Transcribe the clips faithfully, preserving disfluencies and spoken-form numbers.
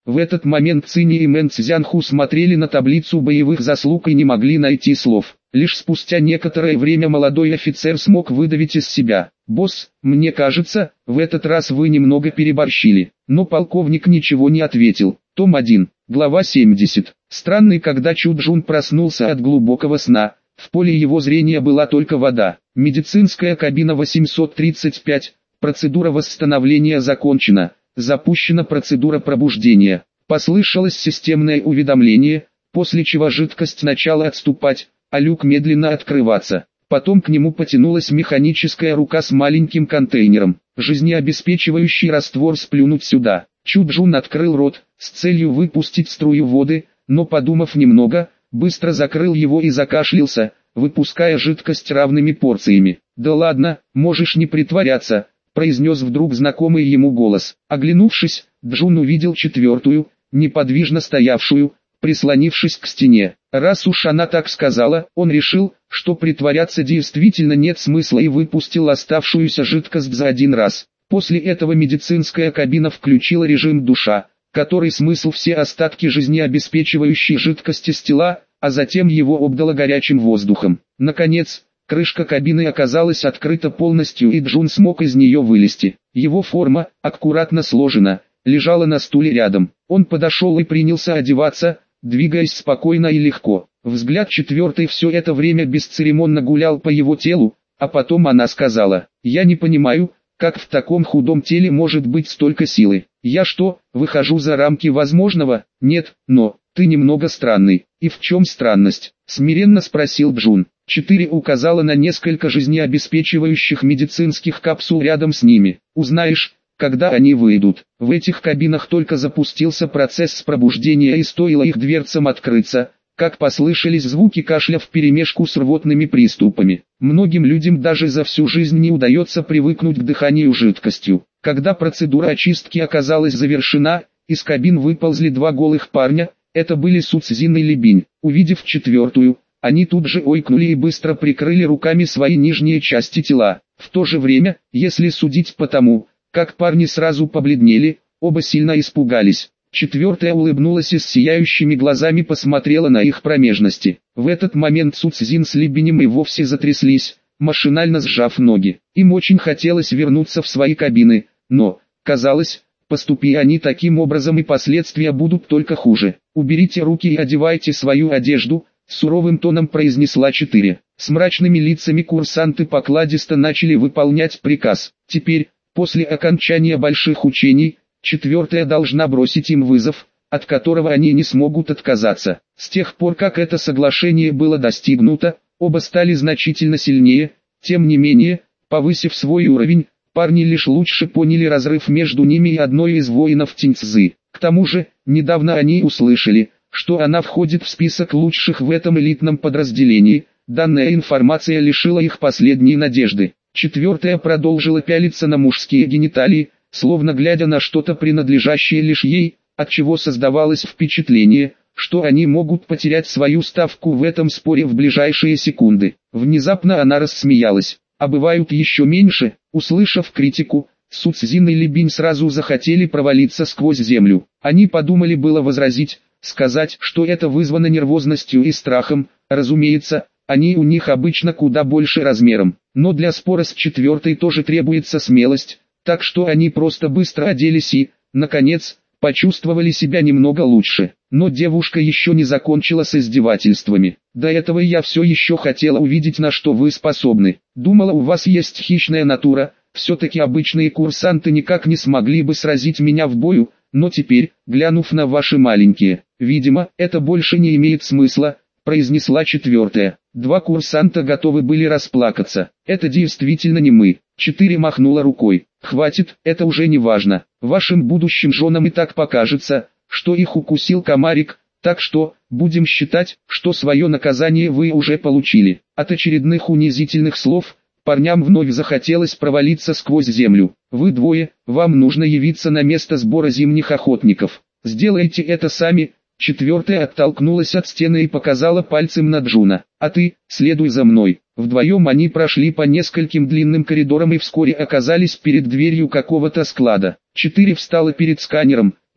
В этот момент Цинь и Мэн Цзянху смотрели на таблицу боевых заслуг и не могли найти слов. Лишь спустя некоторое время молодой офицер смог выдавить из себя: «Босс, мне кажется, в этот раз вы немного переборщили». Но полковник ничего не ответил. Том один, глава семьдесят. Странный, когда Чу Джун проснулся от глубокого сна, в поле его зрения была только вода. Медицинская кабина восемьсот тридцать пять, процедура восстановления закончена, запущена процедура пробуждения. Послышалось системное уведомление, после чего жидкость начала отступать, а люк медленно открываться. Потом к нему потянулась механическая рука с маленьким контейнером. Жизнеобеспечивающий раствор сплюнуть сюда. Чу Джун открыл рот, с целью выпустить струю воды, но подумав немного, быстро закрыл его и закашлялся, выпуская жидкость равными порциями. «Да ладно, можешь не притворяться», — произнес вдруг знакомый ему голос. Оглянувшись, Джун увидел четвертую, неподвижно стоявшую, прислонившись к стене. Раз уж она так сказала, он решил, что притворяться действительно нет смысла, и выпустил оставшуюся жидкость за один раз. После этого медицинская кабина включила режим душа, который смысл все остатки жизнеобеспечивающей жидкости с тела, а затем его обдало горячим воздухом. Наконец, крышка кабины оказалась открыта полностью, и Джун смог из нее вылезти. Его форма, аккуратно сложена, лежала на стуле рядом. Он подошел и принялся одеваться, двигаясь спокойно и легко. Взгляд четвертой все это время бесцеремонно гулял по его телу, а потом она сказала: «Я не понимаю, как в таком худом теле может быть столько силы. Я что, выхожу за рамки возможного? Нет, но, ты немного странный». «И в чем странность?» — смиренно спросил Джун. Четыре указала на несколько жизнеобеспечивающих медицинских капсул рядом с ними. «Узнаешь, когда они выйдут». В этих кабинах только запустился процесс пробуждения, и стоило их дверцам открыться, как послышались звуки кашля вперемешку с рвотными приступами. Многим людям даже за всю жизнь не удается привыкнуть к дыханию жидкостью. Когда процедура очистки оказалась завершена, из кабин выползли два голых парня, это были Су Цзин и Ли Бинь. Увидев четвертую, они тут же ойкнули и быстро прикрыли руками свои нижние части тела. В то же время, если судить по тому, как парни сразу побледнели, оба сильно испугались. Четвертая улыбнулась и с сияющими глазами посмотрела на их промежности. В этот момент Су Цзин с Ли Бинем и вовсе затряслись, машинально сжав ноги. Им очень хотелось вернуться в свои кабины, но, казалось, поступи они таким образом, и последствия будут только хуже. «Уберите руки и одевайте свою одежду», — суровым тоном произнесла четыре. С мрачными лицами курсанты покладисто начали выполнять приказ. Теперь, после окончания больших учений, четвертая должна бросить им вызов, от которого они не смогут отказаться. С тех пор, как это соглашение было достигнуто, оба стали значительно сильнее. Тем не менее, повысив свой уровень, парни лишь лучше поняли разрыв между ними и одной из воинов Тиньцзы. К тому же, недавно они услышали, что она входит в список лучших в этом элитном подразделении. Данная информация лишила их последней надежды. Четвертая продолжила пялиться на мужские гениталии, словно глядя на что-то принадлежащее лишь ей, отчего создавалось впечатление, что они могут потерять свою ставку в этом споре в ближайшие секунды. Внезапно она рассмеялась. «А бывают еще меньше?» Услышав критику, Су Цзин и Ли Бинь сразу захотели провалиться сквозь землю. Они подумали было возразить, сказать, что это вызвано нервозностью и страхом. Разумеется, они у них обычно куда больше размером. Но для спора с четвертой тоже требуется смелость, так что они просто быстро оделись и, наконец, почувствовали себя немного лучше. Но девушка еще не закончила с издевательствами. «До этого я все еще хотела увидеть, на что вы способны. Думала, у вас есть хищная натура, все-таки обычные курсанты никак не смогли бы сразить меня в бою, но теперь, глянув на ваши маленькие, видимо, это больше не имеет смысла», — произнесла четвертая. Два курсанта готовы были расплакаться. «Это действительно не мы». Четыре махнула рукой. «Хватит, это уже не важно. Вашим будущим женам и так покажется, что их укусил комарик, так что, будем считать, что свое наказание вы уже получили». От очередных унизительных слов, парням вновь захотелось провалиться сквозь землю. «Вы двое, вам нужно явиться на место сбора зимних охотников. Сделайте это сами». Четвертая оттолкнулась от стены и показала пальцем на Джуна. «А ты, следуй за мной». Вдвоем они прошли по нескольким длинным коридорам и вскоре оказались перед дверью какого-то склада. Четыре встала перед сканером,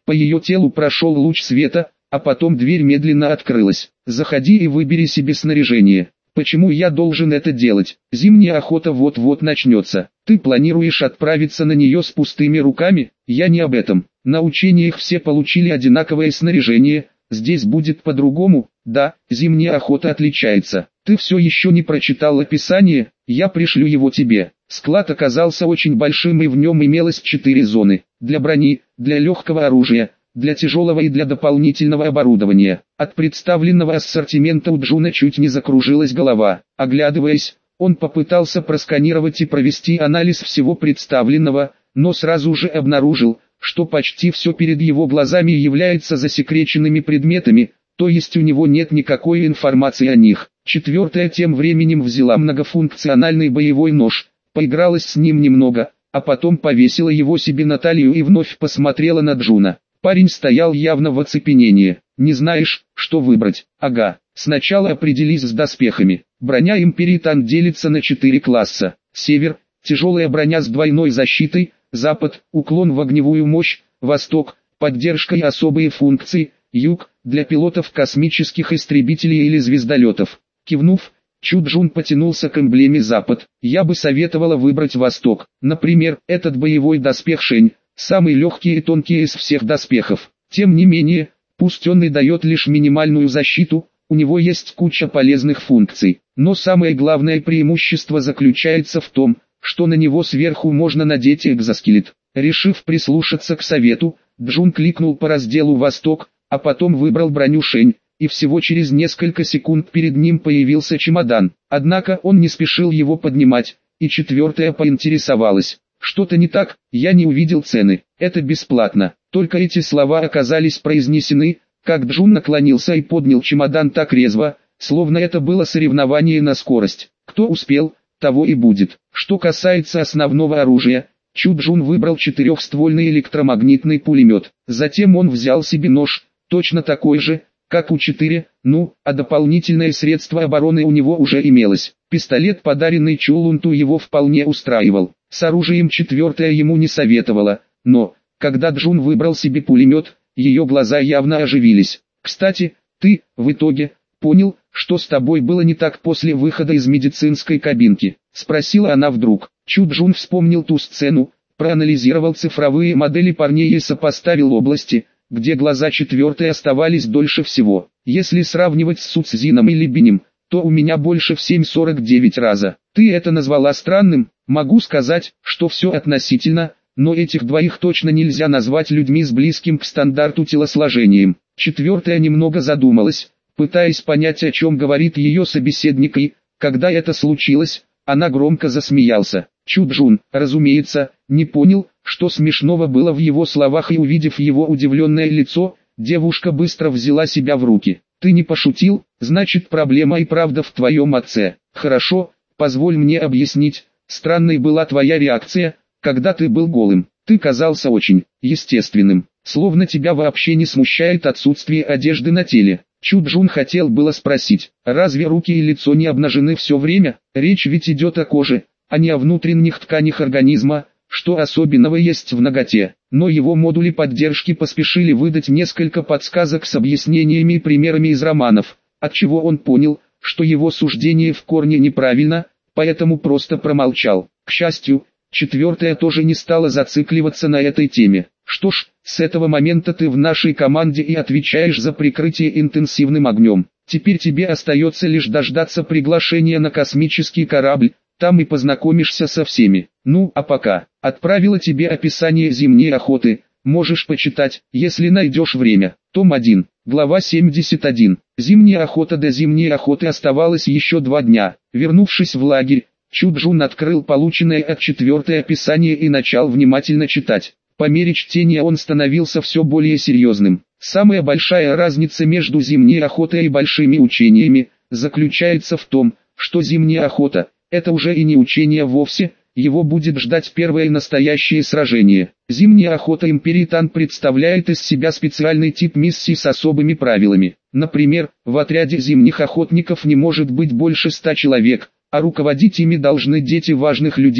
По ее телу прошел луч света, а потом дверь медленно открылась. «Заходи и выбери себе снаряжение». «Почему я должен это делать? Зимняя охота вот-вот начнется. Ты планируешь отправиться на нее с пустыми руками? Я не об этом. На учениях все получили одинаковое снаряжение, здесь будет по-другому». «Да, зимняя охота отличается. Ты все еще не прочитал описание, я пришлю его тебе». Склад оказался очень большим, и в нем имелось четыре зоны. Для брони, для легкого оружия, для тяжелого и для дополнительного оборудования. От представленного ассортимента у Джуна чуть не закружилась голова. Оглядываясь, он попытался просканировать и провести анализ всего представленного, но сразу же обнаружил, что почти все перед его глазами является засекреченными предметами, то есть у него нет никакой информации о них. Четвертая тем временем взяла многофункциональный боевой нож, поигралась с ним немного, а потом повесила его себе на талию и вновь посмотрела на Джуна. Парень стоял явно в оцепенении. «Не знаешь, что выбрать?» «Ага, сначала определись с доспехами. Броня Империтан делится на четыре класса. Север – тяжелая броня с двойной защитой, Запад – уклон в огневую мощь, Восток – поддержка и особые функции, Юг – для пилотов космических истребителей или звездолетов». Кивнув, Чу Джун потянулся к эмблеме Запад. «Я бы советовала выбрать Восток. Например, этот боевой доспех Шень, самый легкий и тонкий из всех доспехов. Тем не менее, пусть он и дает лишь минимальную защиту, у него есть куча полезных функций. Но самое главное преимущество заключается в том, что на него сверху можно надеть экзоскелет». Решив прислушаться к совету, Джун кликнул по разделу «Восток», а потом выбрал броню Шень, и всего через несколько секунд перед ним появился чемодан. Однако он не спешил его поднимать, и четвертая поинтересовалась: «Что-то не так? Я не увидел цены. Это бесплатно». Только эти слова оказались произнесены, как Джун наклонился и поднял чемодан так резво, словно это было соревнование на скорость. Кто успел, того и будет. Что касается основного оружия, Чу Джун выбрал четырехствольный электромагнитный пулемет. Затем он взял себе нож, точно такой же, как у четыре, ну, а дополнительное средство обороны у него уже имелось. Пистолет, подаренный Чу Лунту, его вполне устраивал. С оружием четвертая ему не советовала, но, когда Джун выбрал себе пулемет, ее глаза явно оживились. «Кстати, ты, в итоге, понял, что с тобой было не так после выхода из медицинской кабинки?» — спросила она вдруг. Чу Джун вспомнил ту сцену, проанализировал цифровые модели парней и сопоставил области, где глаза четвертой оставались дольше всего. «Если сравнивать с Суцзином или Бинем, то у меня больше в семь сорок девять раза. Ты это назвала странным?» «Могу сказать, что все относительно, но этих двоих точно нельзя назвать людьми с близким к стандарту телосложением». Четвертая немного задумалась, пытаясь понять, о чем говорит ее собеседник, и, когда это случилось, она громко засмеялся. Чу Джун, разумеется, не понял, что смешного было в его словах, и, увидев его удивленное лицо, девушка быстро взяла себя в руки. «Ты не пошутил? Значит, проблема и правда в твоем отце. Хорошо, позволь мне объяснить. Странной была твоя реакция, когда ты был голым. Ты казался очень естественным, словно тебя вообще не смущает отсутствие одежды на теле». Чу Джун хотел было спросить: разве руки и лицо не обнажены все время? Речь ведь идет о коже, а не о внутренних тканях организма, что особенного есть в наготе. Но его модули поддержки поспешили выдать несколько подсказок с объяснениями и примерами из романов, отчего он понял, что его суждение в корне неправильно, поэтому просто промолчал. К счастью, четвертая тоже не стала зацикливаться на этой теме. «Что ж, с этого момента ты в нашей команде и отвечаешь за прикрытие интенсивным огнем. Теперь тебе остается лишь дождаться приглашения на космический корабль, там и познакомишься со всеми. Ну, а пока, отправила тебе описание зимней охоты, можешь почитать, если найдешь время». Том один, глава семьдесят один. Зимняя охота. До зимней охоты оставалось еще два дня. Вернувшись в лагерь, Чу Джун открыл полученное от четвертой описание и начал внимательно читать. По мере чтения он становился все более серьезным. Самая большая разница между зимней охотой и большими учениями заключается в том, что зимняя охота – это уже и не учение вовсе, его будет ждать первое настоящее сражение. Зимняя охота Империтан представляет из себя специальный тип миссий с особыми правилами. Например, в отряде зимних охотников не может быть больше ста человек, а руководить ими должны дети важных людей,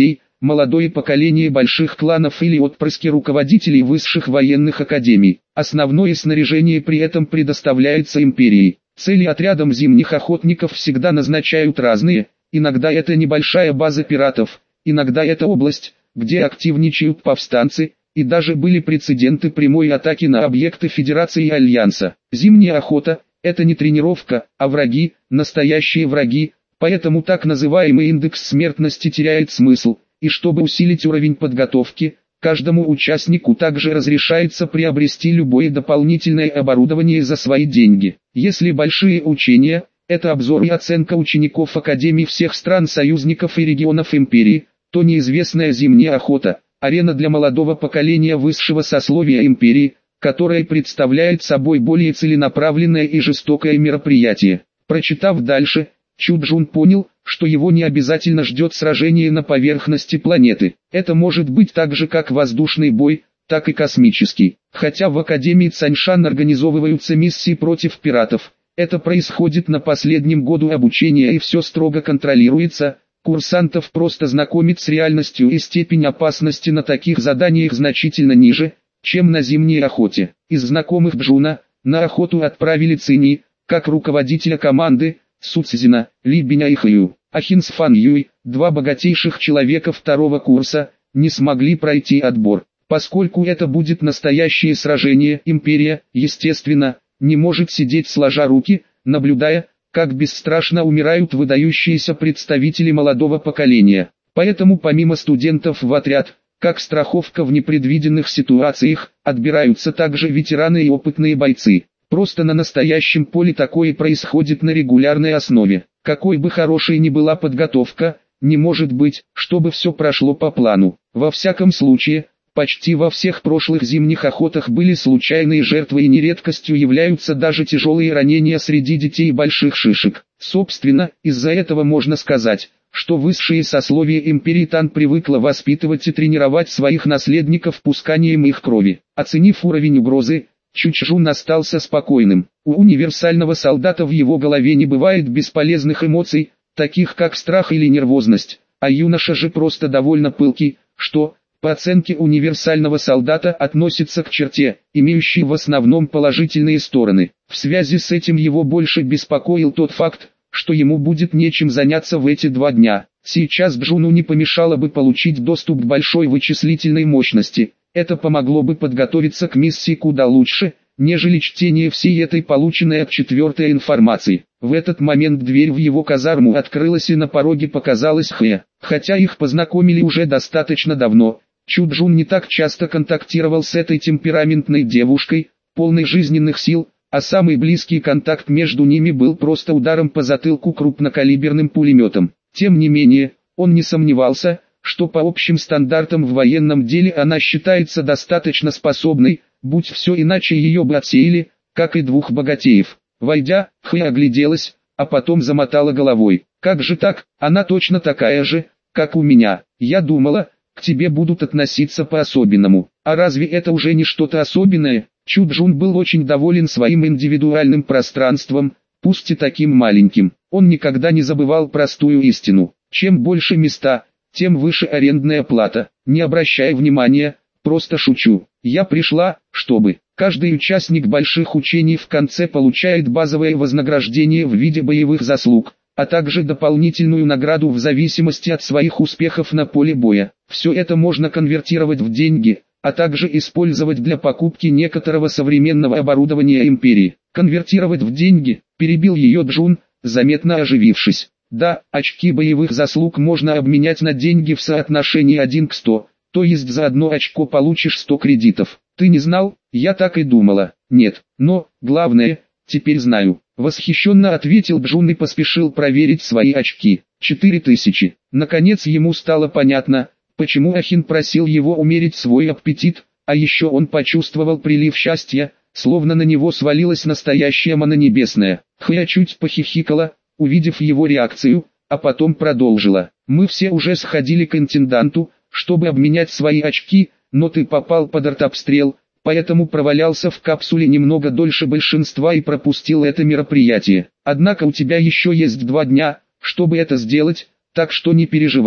молодое поколение больших кланов или отпрыски руководителей высших военных академий. Основное снаряжение при этом предоставляется империей. Цели отрядам зимних охотников всегда назначают разные, иногда это небольшая база пиратов, иногда это область, где активничают повстанцы, и даже были прецеденты прямой атаки на объекты Федерации и Альянса. Зимняя охота – это не тренировка, а враги, настоящие враги, поэтому так называемый индекс смертности теряет смысл, и чтобы усилить уровень подготовки, каждому участнику также разрешается приобрести любое дополнительное оборудование за свои деньги. Если большие учения – это обзор и оценка учеников Академий всех стран-союзников и регионов империи, то неизвестная зимняя охота – арена для молодого поколения высшего сословия империи, которая представляет собой более целенаправленное и жестокое мероприятие. Прочитав дальше, Чуджун понял, что его не обязательно ждет сражение на поверхности планеты. Это может быть так же как воздушный бой, так и космический. Хотя в Академии Цаньшан организовываются миссии против пиратов, это происходит на последнем году обучения и все строго контролируется. Курсантов просто знакомит с реальностью, и степень опасности на таких заданиях значительно ниже, чем на зимней охоте. Из знакомых Джуна, на охоту отправили Цини, как руководителя команды, Суцзина, Ли Биня и Хью. Ахин с Фан Юй, два богатейших человека второго курса, не смогли пройти отбор. Поскольку это будет настоящее сражение, империя, естественно, не может сидеть сложа руки, наблюдая, как бесстрашно умирают выдающиеся представители молодого поколения. Поэтому помимо студентов в отряд, как страховка в непредвиденных ситуациях, отбираются также ветераны и опытные бойцы. Просто на настоящем поле такое происходит на регулярной основе. Какой бы хорошей ни была подготовка, не может быть, чтобы все прошло по плану. Во всяком случае, почти во всех прошлых зимних охотах были случайные жертвы, и нередкостью являются даже тяжелые ранения среди детей больших шишек. Собственно, из-за этого можно сказать, что высшее сословие империи Тан привыкло воспитывать и тренировать своих наследников пусканием их крови. Оценив уровень угрозы, Чучжун остался спокойным. У универсального солдата в его голове не бывает бесполезных эмоций, таких как страх или нервозность, а юноша же просто довольно пылкий, что, по оценке универсального солдата, относится к черте, имеющей в основном положительные стороны. В связи с этим его больше беспокоил тот факт, что ему будет нечем заняться в эти два дня. Сейчас Джуну не помешало бы получить доступ к большой вычислительной мощности. Это помогло бы подготовиться к миссии куда лучше, нежели чтение всей этой полученной от четвертой информации. В этот момент дверь в его казарму открылась, и на пороге показалась Хэ. Хотя их познакомили уже достаточно давно, Чуджун не так часто контактировал с этой темпераментной девушкой, полной жизненных сил, а самый близкий контакт между ними был просто ударом по затылку крупнокалиберным пулеметом. Тем не менее, он не сомневался, что по общим стандартам в военном деле она считается достаточно способной, будь все иначе ее бы отсеяли, как и двух богатеев. Войдя, Хэ огляделась, а потом замотала головой. «Как же так, она точно такая же, как у меня. Я думала, к тебе будут относиться по-особенному. А разве это уже не что-то особенное?» Чуджун был очень доволен своим индивидуальным пространством, пусть и таким маленьким. Он никогда не забывал простую истину: чем больше места, тем выше арендная плата. Не обращай внимания, просто шучу. Я пришла, чтобы... Каждый участник больших учений в конце получает базовое вознаграждение в виде боевых заслуг, а также дополнительную награду в зависимости от своих успехов на поле боя. Все это можно конвертировать в деньги, а также использовать для покупки некоторого современного оборудования империи. «Конвертировать в деньги», — перебил ее Джун, заметно оживившись. «Да, очки боевых заслуг можно обменять на деньги в соотношении один к сто, то есть за одно очко получишь сто кредитов. Ты не знал? Я так и думала. Нет, но, главное, теперь знаю». Восхищенно ответил Джун и поспешил проверить свои очки. Четыре тысячи. Наконец ему стало понятно, почему Ахин просил его умерить свой аппетит, а еще он почувствовал прилив счастья, словно на него свалилась настоящая мана небесная. Хэ чуть похихикала, увидев его реакцию, а потом продолжила. «Мы все уже сходили к интенданту, чтобы обменять свои очки, но ты попал под артобстрел, поэтому провалялся в капсуле немного дольше большинства и пропустил это мероприятие. Однако у тебя еще есть два дня, чтобы это сделать, так что не переживай.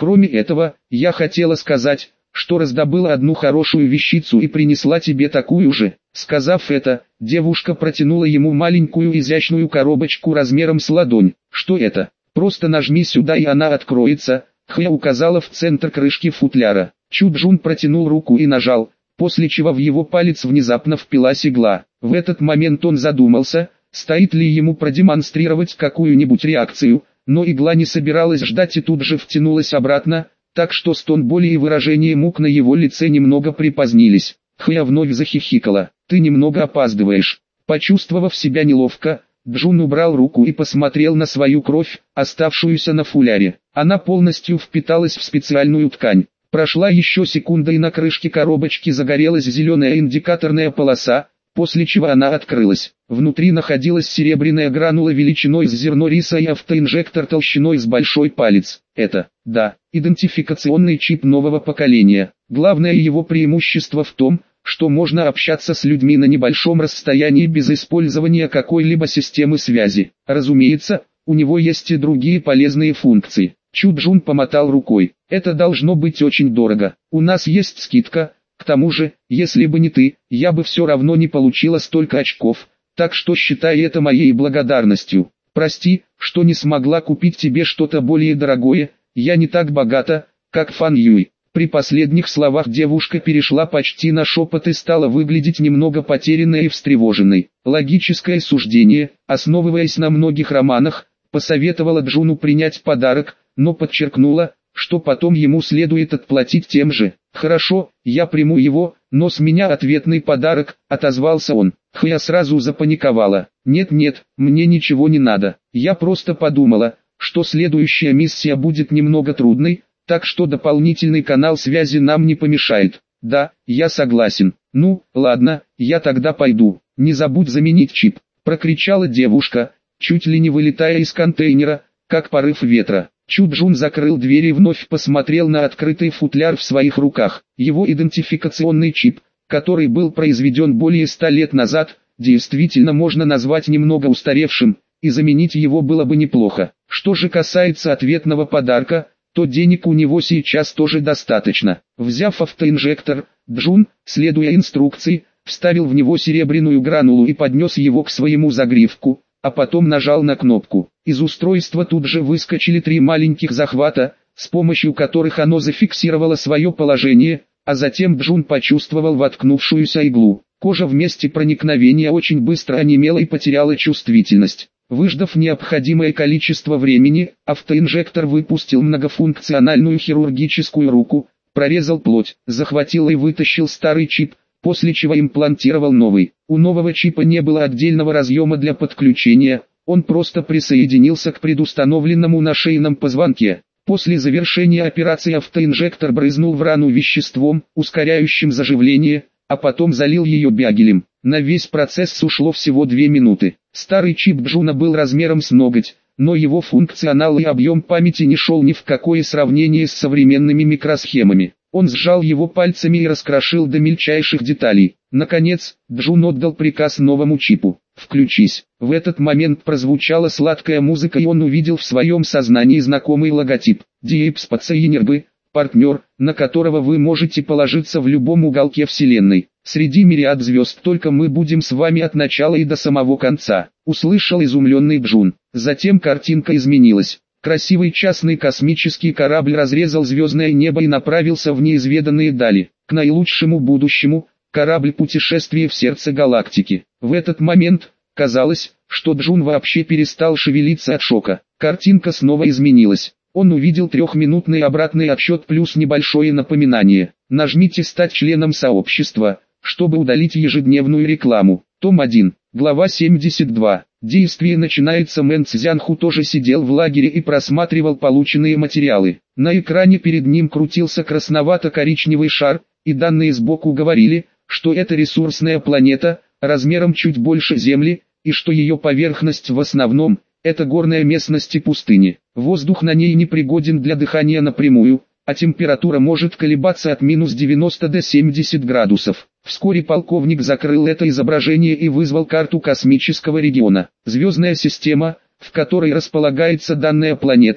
Кроме этого, я хотела сказать, что раздобыла одну хорошую вещицу и принесла тебе такую же. Сказав это, девушка протянула ему маленькую изящную коробочку размером с ладонь. Что это? Просто нажми сюда и она откроется. Хэ указала в центр крышки футляра. Чу Джун протянул руку и нажал, после чего в его палец внезапно впилась игла. В этот момент он задумался, стоит ли ему продемонстрировать какую-нибудь реакцию, но игла не собиралась ждать и тут же втянулась обратно, так что стон боли и выражение мук на его лице немного припозднились. Хэ вновь захихикала. «Ты немного опаздываешь». Почувствовав себя неловко, Джун убрал руку и посмотрел на свою кровь, оставшуюся на фуляре. Она полностью впиталась в специальную ткань. Прошла еще секунда и на крышке коробочки загорелась зеленая индикаторная полоса, после чего она открылась. Внутри находилась серебряная гранула величиной с зерно риса и автоинжектор толщиной с большой палец. Это, да, идентификационный чип нового поколения. Главное его преимущество в том, что можно общаться с людьми на небольшом расстоянии без использования какой-либо системы связи. Разумеется, у него есть и другие полезные функции. Чу Джун помотал рукой. Это должно быть очень дорого. У нас есть скидка. К тому же, если бы не ты, я бы все равно не получила столько очков, так что считай это моей благодарностью. Прости, что не смогла купить тебе что-то более дорогое, я не так богата, как Фан Юй. При последних словах девушка перешла почти на шепот и стала выглядеть немного потерянной и встревоженной. Логическое суждение, основываясь на многих романах, посоветовала Джуну принять подарок, но подчеркнула, что потом ему следует отплатить тем же. «Хорошо, я приму его, но с меня ответный подарок», — отозвался он. Хэ сразу запаниковала. «Нет-нет, мне ничего не надо. Я просто подумала, что следующая миссия будет немного трудной, так что дополнительный канал связи нам не помешает». «Да, я согласен. Ну, ладно, я тогда пойду. Не забудь заменить чип», — прокричала девушка, чуть ли не вылетая из контейнера, как порыв ветра. Чу Джун закрыл дверь и вновь посмотрел на открытый футляр в своих руках. Его идентификационный чип, который был произведен более ста лет назад, действительно можно назвать немного устаревшим, и заменить его было бы неплохо. Что же касается ответного подарка, то денег у него сейчас тоже достаточно. Взяв автоинжектор, Джун, следуя инструкции, вставил в него серебряную гранулу и поднес его к своему загривку, а потом нажал на кнопку. Из устройства тут же выскочили три маленьких захвата, с помощью которых оно зафиксировало свое положение, а затем Джун почувствовал воткнувшуюся иглу. Кожа в месте проникновения очень быстро онемела и потеряла чувствительность. Выждав необходимое количество времени, автоинжектор выпустил многофункциональную хирургическую руку, прорезал плоть, захватил и вытащил старый чип, после чего имплантировал новый. У нового чипа не было отдельного разъема для подключения, он просто присоединился к предустановленному на шейном позвонке. После завершения операции автоинжектор брызнул в рану веществом, ускоряющим заживление, а потом залил ее бягелем. На весь процесс ушло всего две минуты. Старый чип Джуна был размером с ноготь, но его функционал и объем памяти не шел ни в какое сравнение с современными микросхемами. Он сжал его пальцами и раскрошил до мельчайших деталей. Наконец, Джун отдал приказ новому чипу. «Включись». В этот момент прозвучала сладкая музыка и он увидел в своем сознании знакомый логотип. Deep Space Energy, партнер, на которого вы можете положиться в любом уголке Вселенной. Среди мириад звезд только мы будем с вами от начала и до самого конца. Услышал изумленный Джун. Затем картинка изменилась. Красивый частный космический корабль разрезал звездное небо и направился в неизведанные дали, к наилучшему будущему, корабль путешествия в сердце галактики. В этот момент, казалось, что Джун вообще перестал шевелиться от шока. Картинка снова изменилась. Он увидел трехминутный обратный отсчет плюс небольшое напоминание. Нажмите «Стать членом сообщества», чтобы удалить ежедневную рекламу. Том один, глава семьдесят два. Действие начинается. Мэн Цзянху тоже сидел в лагере и просматривал полученные материалы. На экране перед ним крутился красновато-коричневый шар, и данные сбоку говорили, что это ресурсная планета, размером чуть больше Земли, и что ее поверхность в основном – это горная местность и пустыни. Воздух на ней непригоден для дыхания напрямую, а температура может колебаться от минус девяноста до семидесяти градусов. Вскоре полковник закрыл это изображение и вызвал карту космического региона. Звездная система, в которой располагается данная планета,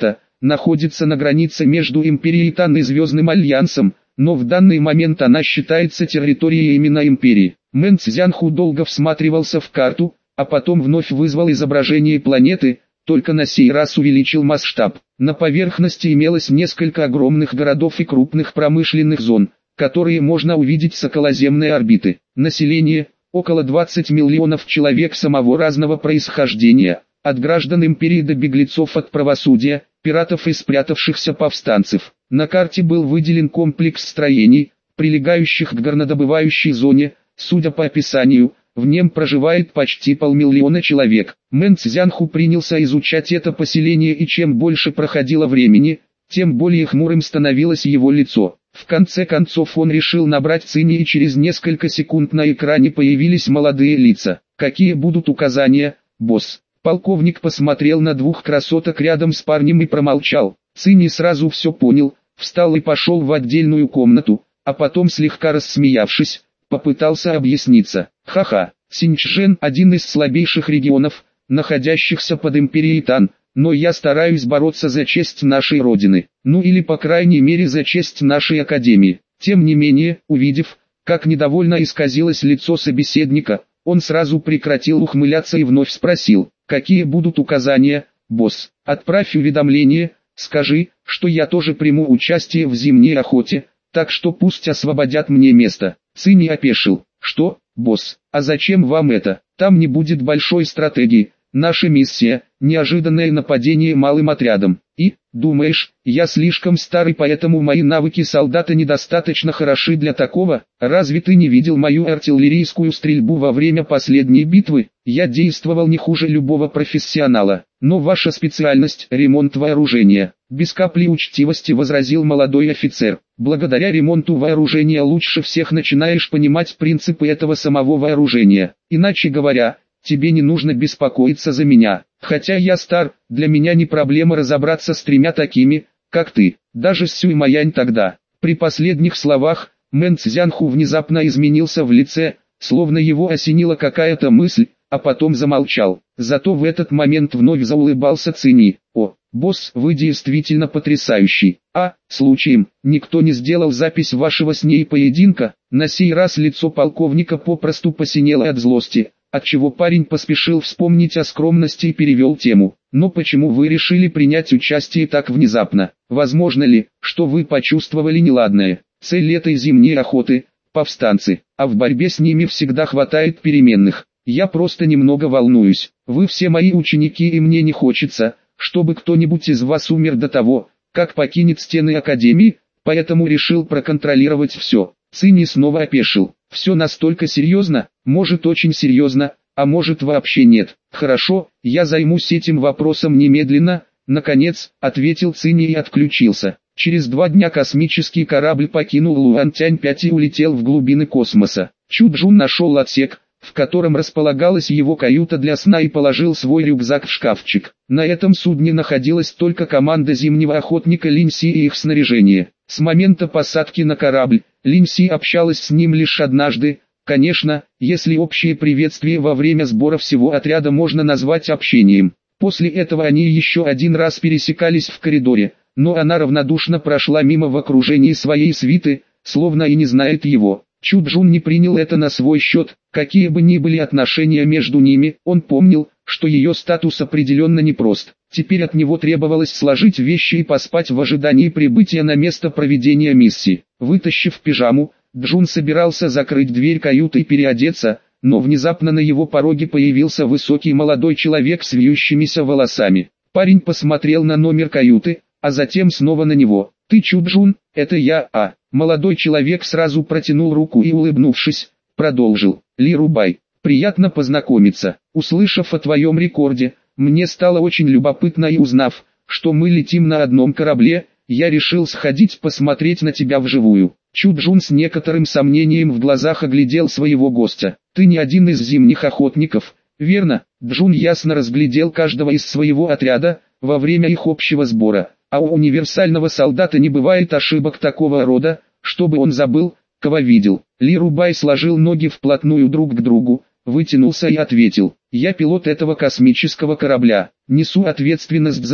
находится на границе между Империей Тан и Звездным Альянсом, но в данный момент она считается территорией именно Империи. Мэн Цзянху долго всматривался в карту, а потом вновь вызвал изображение планеты, только на сей раз увеличил масштаб. На поверхности имелось несколько огромных городов и крупных промышленных зон, которые можно увидеть с околоземной орбиты. Население – около двадцати миллионов человек самого разного происхождения, от граждан империи до беглецов от правосудия, пиратов и спрятавшихся повстанцев. На карте был выделен комплекс строений, прилегающих к горнодобывающей зоне. Судя по описанию, в нем проживает почти полмиллиона человек. Мэн Цзянху принялся изучать это поселение, и чем больше проходило времени, тем более хмурым становилось его лицо. В конце концов он решил набрать цини, и через несколько секунд на экране появились молодые лица. «Какие будут указания, босс?» Полковник посмотрел на двух красоток рядом с парнем и промолчал. Цини сразу все понял, встал и пошел в отдельную комнату, а потом, слегка рассмеявшись, попытался объясниться. «Ха-ха, Синьчжэн – один из слабейших регионов, находящихся под Империей Тан, но я стараюсь бороться за честь нашей Родины, ну или по крайней мере за честь нашей Академии». Тем не менее, увидев, как недовольно исказилось лицо собеседника, он сразу прекратил ухмыляться и вновь спросил: «Какие будут указания, босс?» «Отправь уведомление, скажи, что я тоже приму участие в зимней охоте, так что пусть освободят мне место». Цини опешил. «Что, босс, а зачем вам это? Там не будет большой стратегии. Наша миссия – неожиданное нападение малым отрядом. И, думаешь, я слишком старый, поэтому мои навыки солдата недостаточно хороши для такого? Разве ты не видел мою артиллерийскую стрельбу во время последней битвы? Я действовал не хуже любого профессионала. Но ваша специальность – ремонт вооружения». Без капли учтивости возразил молодой офицер. «Благодаря ремонту вооружения лучше всех начинаешь понимать принципы этого самого вооружения. Иначе говоря, тебе не нужно беспокоиться за меня. Хотя я стар, для меня не проблема разобраться с тремя такими, как ты, даже с Сюй Маянь тогда». При последних словах, Мэн Цзянху внезапно изменился в лице, словно его осенила какая-то мысль, а потом замолчал. Зато в этот момент вновь заулыбался Цини. «О, босс, вы действительно потрясающий. А, случаем, никто не сделал запись вашего с ней поединка?» На сей раз лицо полковника попросту посинело от злости, отчего парень поспешил вспомнить о скромности и перевел тему. «Но почему вы решили принять участие так внезапно? Возможно ли, что вы почувствовали неладное? Цель этой зимней охоты – повстанцы, а в борьбе с ними всегда хватает переменных. Я просто немного волнуюсь. Вы все мои ученики, и мне не хочется, чтобы кто-нибудь из вас умер до того, как покинет стены Академии, поэтому решил проконтролировать все». Цини снова опешил. «Все настолько серьезно? Может, очень серьезно, а может, вообще нет. Хорошо, я займусь этим вопросом немедленно», наконец, ответил Цини и отключился. Через два дня космический корабль покинул Луантянь пять и улетел в глубины космоса. Чуджун нашел отсек, в котором располагалась его каюта для сна, и положил свой рюкзак в шкафчик. На этом судне находилась только команда зимнего охотника Линси и их снаряжение. С момента посадки на корабль, Линси общалась с ним лишь однажды. Конечно, если общее приветствие во время сбора всего отряда можно назвать общением. После этого они еще один раз пересекались в коридоре, но она равнодушно прошла мимо в окружении своей свиты, словно и не знает его. Чуджун не принял это на свой счет. Какие бы ни были отношения между ними, он помнил, что ее статус определенно непрост. Теперь от него требовалось сложить вещи и поспать в ожидании прибытия на место проведения миссии. Вытащив пижаму, Джун собирался закрыть дверь каюты и переодеться, но внезапно на его пороге появился высокий молодой человек с вьющимися волосами. Парень посмотрел на номер каюты, а затем снова на него. «Ты Чуджун, это я, а?» Молодой человек сразу протянул руку и, улыбнувшись, продолжил. «Ли Рубай, приятно познакомиться. Услышав о твоем рекорде, мне стало очень любопытно, и узнав, что мы летим на одном корабле, я решил сходить посмотреть на тебя вживую». Чуджун с некоторым сомнением в глазах оглядел своего гостя. «Ты не один из зимних охотников, верно?» Джун ясно разглядел каждого из своего отряда во время их общего сбора. А у универсального солдата не бывает ошибок такого рода, чтобы он забыл, кого видел. Ли Рубай сложил ноги вплотную друг к другу, вытянулся и ответил: «Я пилот этого космического корабля, несу ответственность за то,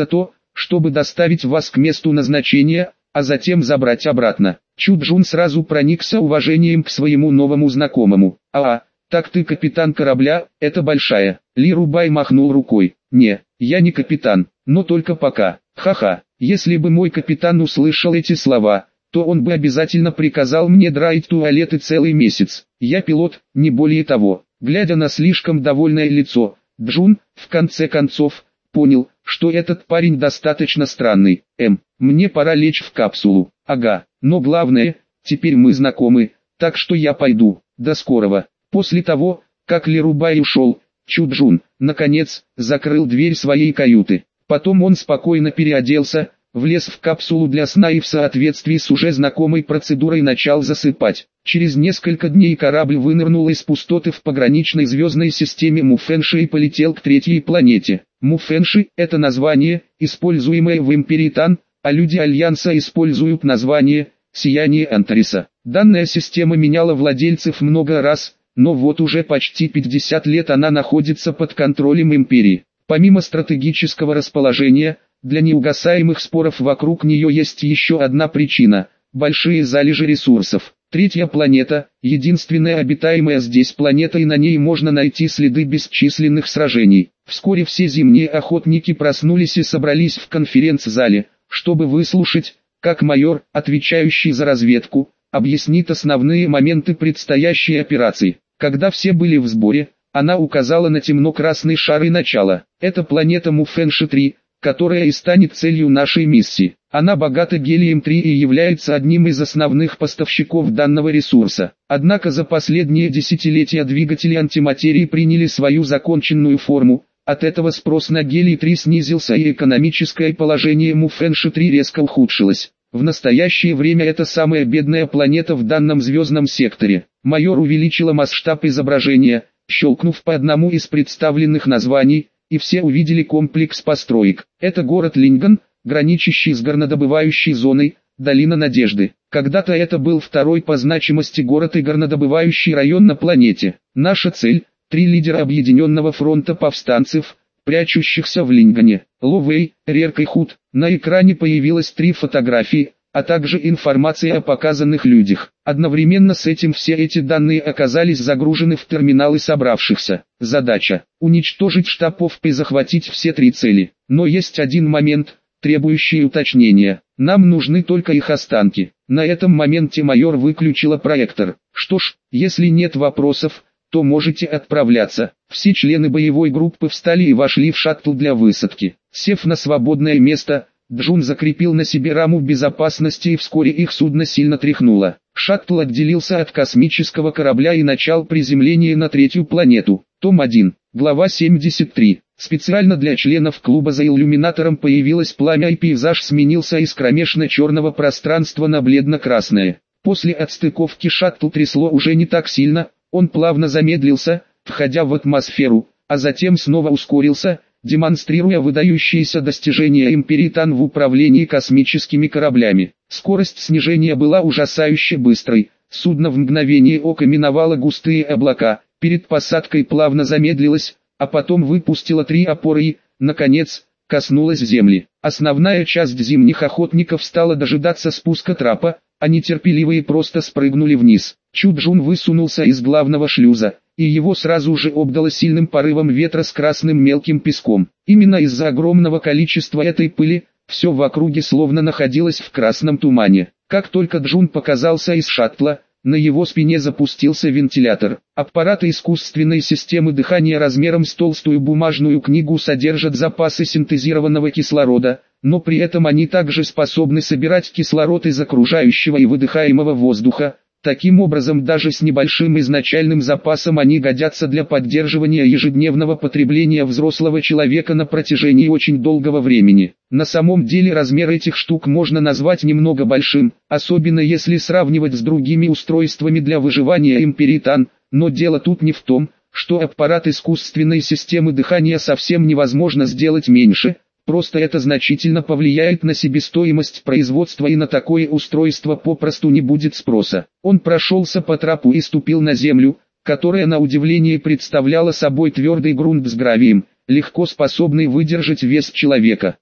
чтобы доставить вас к месту назначения, а затем забрать обратно. Чу Джун сразу проникся уважением к своему новому знакомому. «А, так ты капитан корабля, это большая». Ли Рубай махнул рукой. «Не, я не капитан, но только пока. Ха-ха, если бы мой капитан услышал эти слова, то он бы обязательно приказал мне драить туалеты целый месяц. Я пилот, не более того». Глядя на слишком довольное лицо, Джун, в конце концов, понял, что этот парень достаточно странный. «Эм, мне пора лечь в капсулу». «Ага, но главное, теперь мы знакомы, так что я пойду. До скорого». После того, как Ли Рубай ушел, Чу Джун, наконец, закрыл дверь своей каюты. Потом он спокойно переоделся, влез в капсулу для сна и в соответствии с уже знакомой процедурой начал засыпать. Через несколько дней корабль вынырнул из пустоты в пограничной звездной системе Муфэнши и полетел к третьей планете. Муфэнши – это название, используемое в Империи Тан, а люди Альянса используют название «Сияние Антариса». Данная система меняла владельцев много раз, но вот уже почти пятьдесят лет она находится под контролем Империи. Помимо стратегического расположения, для неугасаемых споров вокруг нее есть еще одна причина – большие залежи ресурсов. Третья планета – единственная обитаемая здесь планета, и на ней можно найти следы бесчисленных сражений. Вскоре все зимние охотники проснулись и собрались в конференц-зале, чтобы выслушать, как майор, отвечающий за разведку, объяснит основные моменты предстоящей операции. Когда все были в сборе, она указала на темно-красный шар и начала. Это планета Муфэнши три, которая и станет целью нашей миссии. Она богата гелием три и является одним из основных поставщиков данного ресурса. Однако за последние десятилетия двигатели антиматерии приняли свою законченную форму. От этого спрос на гелий три снизился и экономическое положение Муфэнши три резко ухудшилось. В настоящее время это самая бедная планета в данном звездном секторе. Майор увеличила масштаб изображения, щелкнув по одному из представленных названий, и все увидели комплекс построек. Это город Линган, граничащий с горнодобывающей зоной, Долина Надежды. Когда-то это был второй по значимости город и горнодобывающий район на планете. Наша цель – три лидера Объединенного фронта повстанцев, прячущихся в Лингане. Ло Вэй, Рерк и Худ. На экране появилось три фотографии, а также информация о показанных людях. Одновременно с этим все эти данные оказались загружены в терминалы собравшихся. Задача – уничтожить штаб ОФП и захватить все три цели. Но есть один момент, требующий уточнения. Нам нужны только их останки. На этом моменте майор выключила проектор. Что ж, если нет вопросов, то можете отправляться. Все члены боевой группы встали и вошли в шаттл для высадки. Сев на свободное место, Джун закрепил на себе раму безопасности, и вскоре их судно сильно тряхнуло. Шаттл отделился от космического корабля и начал приземление на третью планету. Том один, глава семьдесят три. Специально для членов клуба за иллюминатором появилось пламя, и пейзаж сменился из кромешно-черного пространства на бледно-красное. После отстыковки шаттл трясло уже не так сильно, он плавно замедлился, входя в атмосферу, а затем снова ускорился, демонстрируя выдающиеся достижения Империи Тан в управлении космическими кораблями. Скорость снижения была ужасающе быстрой, судно в мгновение ока миновало густые облака, перед посадкой плавно замедлилось, а потом выпустило три опоры и, наконец, коснулось земли. Основная часть зимних охотников стала дожидаться спуска трапа, а нетерпеливые просто спрыгнули вниз. Чу Джун высунулся из главного шлюза, и его сразу же обдало сильным порывом ветра с красным мелким песком. Именно из-за огромного количества этой пыли, все в округе словно находилось в красном тумане. Как только Джун показался из шаттла, на его спине запустился вентилятор. Аппараты искусственной системы дыхания размером с толстую бумажную книгу содержат запасы синтезированного кислорода, но при этом они также способны собирать кислород из окружающего и выдыхаемого воздуха. Таким образом, даже с небольшим изначальным запасом они годятся для поддерживания ежедневного потребления взрослого человека на протяжении очень долгого времени. На самом деле размер этих штук можно назвать немного большим, особенно если сравнивать с другими устройствами для выживания Империи Тан, но дело тут не в том, что аппарат искусственной системы дыхания совсем невозможно сделать меньше. Просто это значительно повлияет на себестоимость производства, и на такое устройство попросту не будет спроса. Он прошелся по трапу и ступил на землю, которая на удивление представляла собой твердый грунт с гравием, легко способный выдержать вес человека.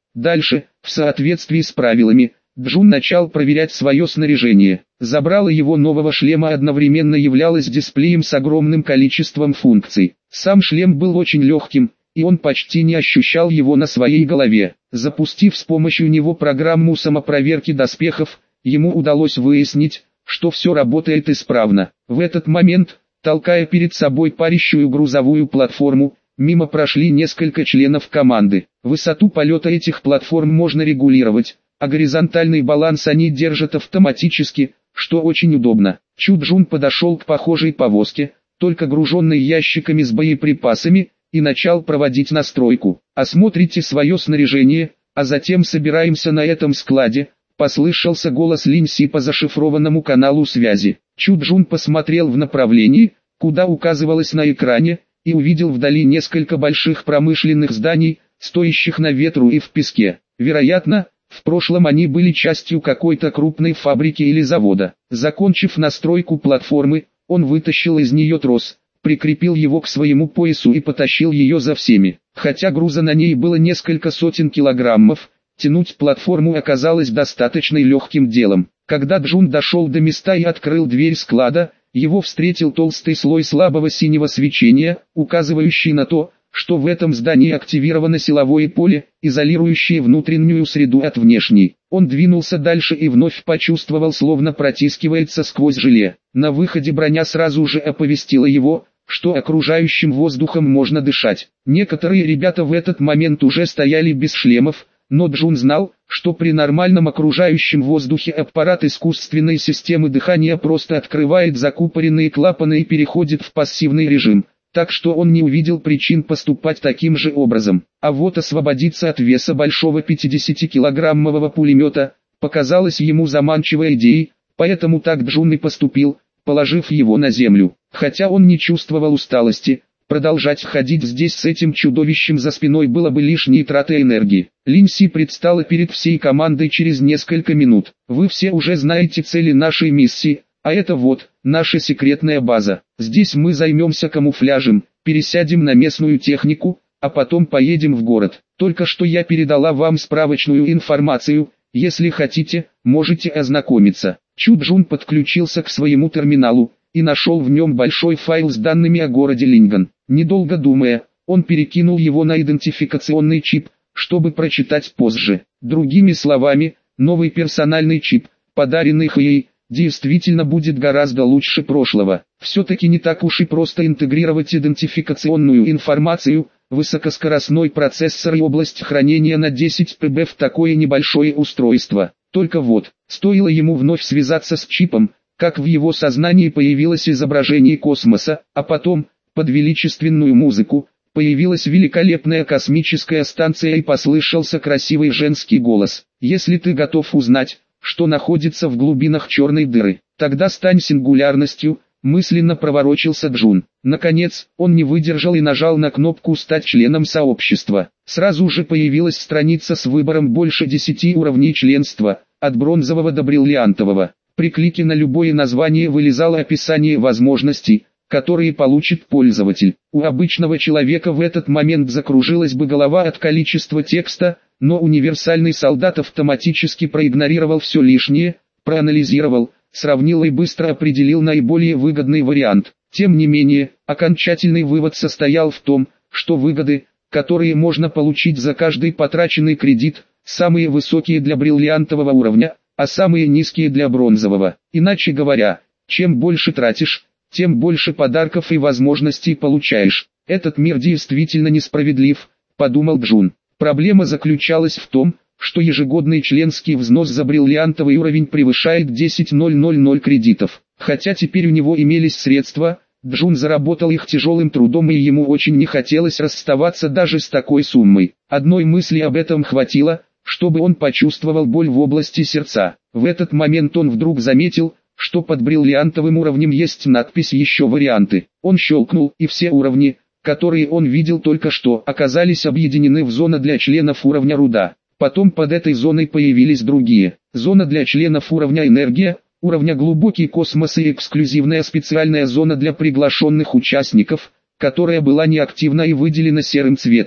Дальше, в соответствии с правилами, Джун начал проверять свое снаряжение. Забрало его нового шлема одновременно являлось дисплеем с огромным количеством функций. Сам шлем был очень легким, и он почти не ощущал его на своей голове. Запустив с помощью него программу самопроверки доспехов, ему удалось выяснить, что все работает исправно. В этот момент, толкая перед собой парящую грузовую платформу, мимо прошли несколько членов команды. Высоту полета этих платформ можно регулировать, а горизонтальный баланс они держат автоматически, что очень удобно. Чу Джун подошел к похожей повозке, только груженной ящиками с боеприпасами, и начал проводить настройку. «Осмотрите свое снаряжение, а затем собираемся на этом складе», послышался голос Линь Си по зашифрованному каналу связи. Чу Джун посмотрел в направлении, куда указывалось на экране, и увидел вдали несколько больших промышленных зданий, стоящих на ветру и в песке. Вероятно, в прошлом они были частью какой-то крупной фабрики или завода. Закончив настройку платформы, он вытащил из нее трос, прикрепил его к своему поясу и потащил ее за всеми. Хотя груза на ней было несколько сотен килограммов, тянуть платформу оказалось достаточно легким делом. Когда Джун дошел до места и открыл дверь склада, его встретил толстый слой слабого синего свечения, указывающий на то, что в этом здании активировано силовое поле, изолирующее внутреннюю среду от внешней. Он двинулся дальше и вновь почувствовал, словно протискивается сквозь желе. На выходе броня сразу же оповестила его, что окружающим воздухом можно дышать. Некоторые ребята в этот момент уже стояли без шлемов, но Джун знал, что при нормальном окружающем воздухе аппарат искусственной системы дыхания просто открывает закупоренные клапаны и переходит в пассивный режим, так что он не увидел причин поступать таким же образом. А вот освободиться от веса большого пятидесятикилограммового пулемета показалось ему заманчивой идеей, поэтому так Джун и поступил, положив его на землю. Хотя он не чувствовал усталости, продолжать ходить здесь с этим чудовищем за спиной было бы лишней тратой энергии. Линь Си предстала перед всей командой через несколько минут. «Вы все уже знаете цели нашей миссии, а это вот, наша секретная база. Здесь мы займемся камуфляжем, пересядем на местную технику, а потом поедем в город. Только что я передала вам справочную информацию, если хотите, можете ознакомиться». Чу Джун подключился к своему терминалу и нашел в нем большой файл с данными о городе Линган. Недолго думая, он перекинул его на идентификационный чип, чтобы прочитать позже. Другими словами, новый персональный чип, подаренный Хэей, действительно будет гораздо лучше прошлого. Все-таки не так уж и просто интегрировать идентификационную информацию, высокоскоростной процессор и область хранения на десять пб в такое небольшое устройство. Только вот, стоило ему вновь связаться с чипом, как в его сознании появилось изображение космоса, а потом, под величественную музыку, появилась великолепная космическая станция и послышался красивый женский голос. «Если ты готов узнать, что находится в глубинах черной дыры, тогда стань сингулярностью», мысленно проворочился Джун. Наконец, он не выдержал и нажал на кнопку «Стать членом сообщества». Сразу же появилась страница с выбором больше десяти уровней членства, от бронзового до бриллиантового. При клике на любое название вылезало описание возможностей, которые получит пользователь. У обычного человека в этот момент закружилась бы голова от количества текста, но универсальный солдат автоматически проигнорировал все лишнее, проанализировал, сравнил и быстро определил наиболее выгодный вариант. Тем не менее, окончательный вывод состоял в том, что выгоды, которые можно получить за каждый потраченный кредит, самые высокие для бриллиантового уровня, а самые низкие для бронзового. Иначе говоря, чем больше тратишь, тем больше подарков и возможностей получаешь. Этот мир действительно несправедлив, подумал Джун. Проблема заключалась в том, что ежегодный членский взнос за бриллиантовый уровень превышает десять тысяч кредитов. Хотя теперь у него имелись средства, Джун заработал их тяжелым трудом и ему очень не хотелось расставаться даже с такой суммой. Одной мысли об этом хватило, чтобы он почувствовал боль в области сердца. В этот момент он вдруг заметил, что под бриллиантовым уровнем есть надпись «Еще варианты». Он щелкнул, и все уровни, которые он видел только что, оказались объединены в зону для членов уровня руда. Потом под этой зоной появились другие. Зона для членов уровня энергия, уровня глубокий космос и эксклюзивная специальная зона для приглашенных участников, которая была неактивна и выделена серым цветом.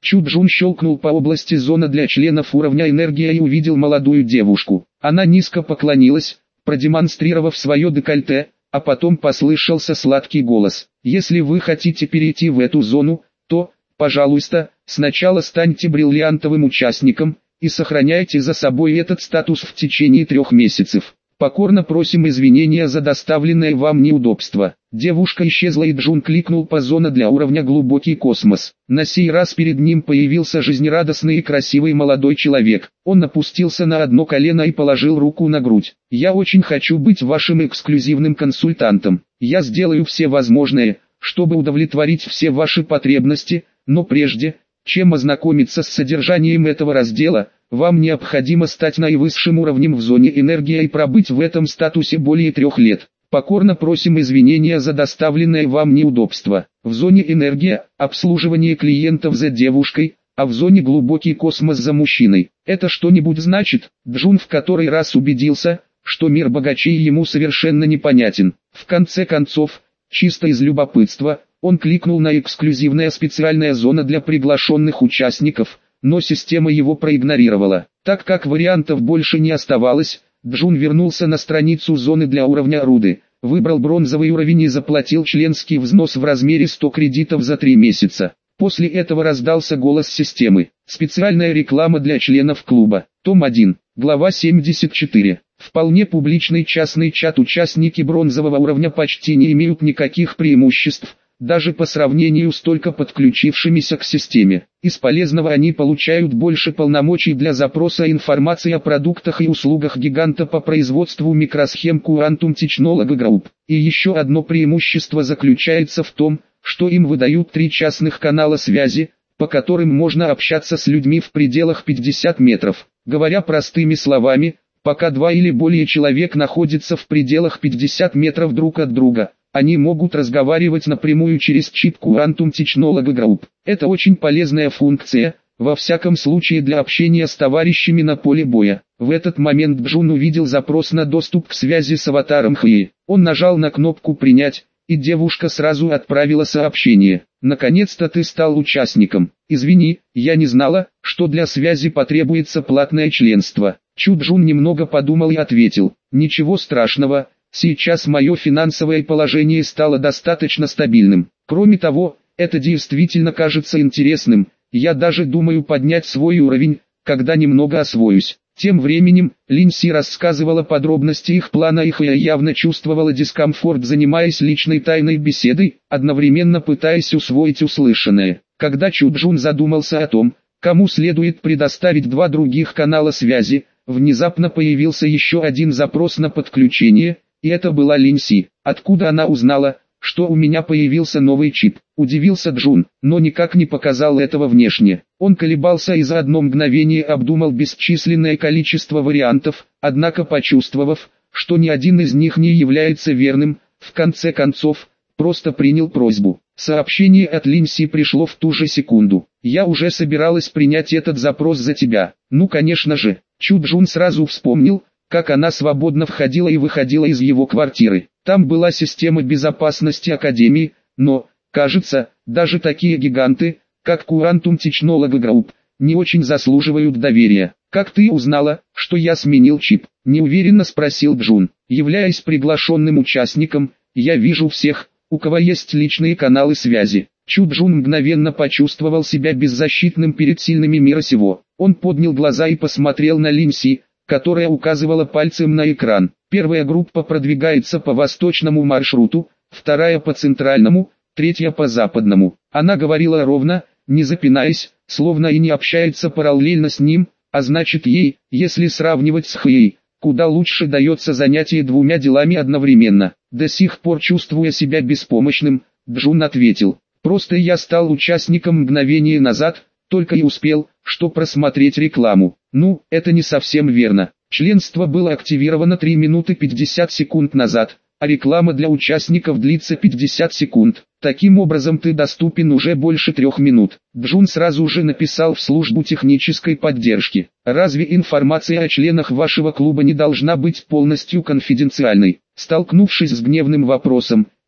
Чу Джун щелкнул по области зона для членов уровня энергия и увидел молодую девушку. Она низко поклонилась, продемонстрировав свое декольте, а потом послышался сладкий голос. Если вы хотите перейти в эту зону, то, пожалуйста, сначала станьте бриллиантовым участником и сохраняйте за собой этот статус в течение трех месяцев. Покорно просим извинения за доставленное вам неудобство. Девушка исчезла и Джун кликнул по зоне для уровня глубокий космос. На сей раз перед ним появился жизнерадостный и красивый молодой человек. Он опустился на одно колено и положил руку на грудь. «Я очень хочу быть вашим эксклюзивным консультантом. Я сделаю все возможное, чтобы удовлетворить все ваши потребности, но прежде, чем ознакомиться с содержанием этого раздела, вам необходимо стать наивысшим уровнем в зоне энергия и пробыть в этом статусе более трех лет. Покорно просим извинения за доставленное вам неудобство. В зоне энергия – обслуживание клиентов за девушкой, а в зоне глубокий космос за мужчиной. Это что-нибудь значит?» Джун в который раз убедился, что мир богачей ему совершенно непонятен. В конце концов, чисто из любопытства, он кликнул на эксклюзивная специальная зона для приглашенных участников, но система его проигнорировала. Так как вариантов больше не оставалось, Джун вернулся на страницу зоны для уровня руды, выбрал бронзовый уровень и заплатил членский взнос в размере сто кредитов за три месяца. После этого раздался голос системы. Специальная реклама для членов клуба. Том один, глава семьдесят четыре. Вполне публичный частный чат. Участники бронзового уровня почти не имеют никаких преимуществ, даже по сравнению с только подключившимися к системе. Из полезного они получают больше полномочий для запроса информации о продуктах и услугах гиганта по производству микросхем Quantum Technology Group. И еще одно преимущество заключается в том, что им выдают три частных канала связи, по которым можно общаться с людьми в пределах пятидесяти метров. Говоря простыми словами, пока два или более человек находятся в пределах пятидесяти метров друг от друга, они могут разговаривать напрямую через чип Quantum Technology Group. Это очень полезная функция, во всяком случае для общения с товарищами на поле боя. В этот момент Джун увидел запрос на доступ к связи с аватаром Хэй. Он нажал на кнопку «Принять», и девушка сразу отправила сообщение. «Наконец-то ты стал участником. Извини, я не знала, что для связи потребуется платное членство». Чу Джун немного подумал и ответил: «Ничего страшного. Сейчас мое финансовое положение стало достаточно стабильным. Кроме того, это действительно кажется интересным, я даже думаю поднять свой уровень, когда немного освоюсь». Тем временем, Линси рассказывала подробности их плана, и Хэй явно чувствовала дискомфорт, занимаясь личной тайной беседой, одновременно пытаясь усвоить услышанное. Когда Чу Джун задумался о том, кому следует предоставить два других канала связи, внезапно появился еще один запрос на подключение, и это была Линси. «Откуда она узнала, что у меня появился новый чип?» – удивился Джун, но никак не показал этого внешне. Он колебался и за одно мгновение обдумал бесчисленное количество вариантов, однако почувствовав, что ни один из них не является верным, в конце концов, просто принял просьбу. Сообщение от Линси пришло в ту же секунду. «Я уже собиралась принять этот запрос за тебя». Ну конечно же, Чу Джун сразу вспомнил, как она свободно входила и выходила из его квартиры. Там была система безопасности Академии, но, кажется, даже такие гиганты, как Quantum Technology Group, не очень заслуживают доверия. «Как ты узнала, что я сменил чип?» – неуверенно спросил Джун. «Являясь приглашенным участником, я вижу всех, у кого есть личные каналы связи». Чу Джун мгновенно почувствовал себя беззащитным перед сильными мира сего. Он поднял глаза и посмотрел на Линси, которая указывала пальцем на экран. Первая группа продвигается по восточному маршруту, вторая по центральному, третья по западному. Она говорила ровно, не запинаясь, словно и не общается параллельно с ним, а значит ей, если сравнивать с Хэй, куда лучше дается занятие двумя делами одновременно. До сих пор чувствуя себя беспомощным, Джун ответил: «Просто я стал участником мгновение назад, только и успел, что просмотреть рекламу». Ну, это не совсем верно. Членство было активировано три минуты пятьдесят секунд назад, а реклама для участников длится пятьдесят секунд. Таким образом ты доступен уже больше трех минут. Джун сразу же написал в службу технической поддержки: «Разве информация о членах вашего клуба не должна быть полностью конфиденциальной?» Столкнувшись с гневным вопросом,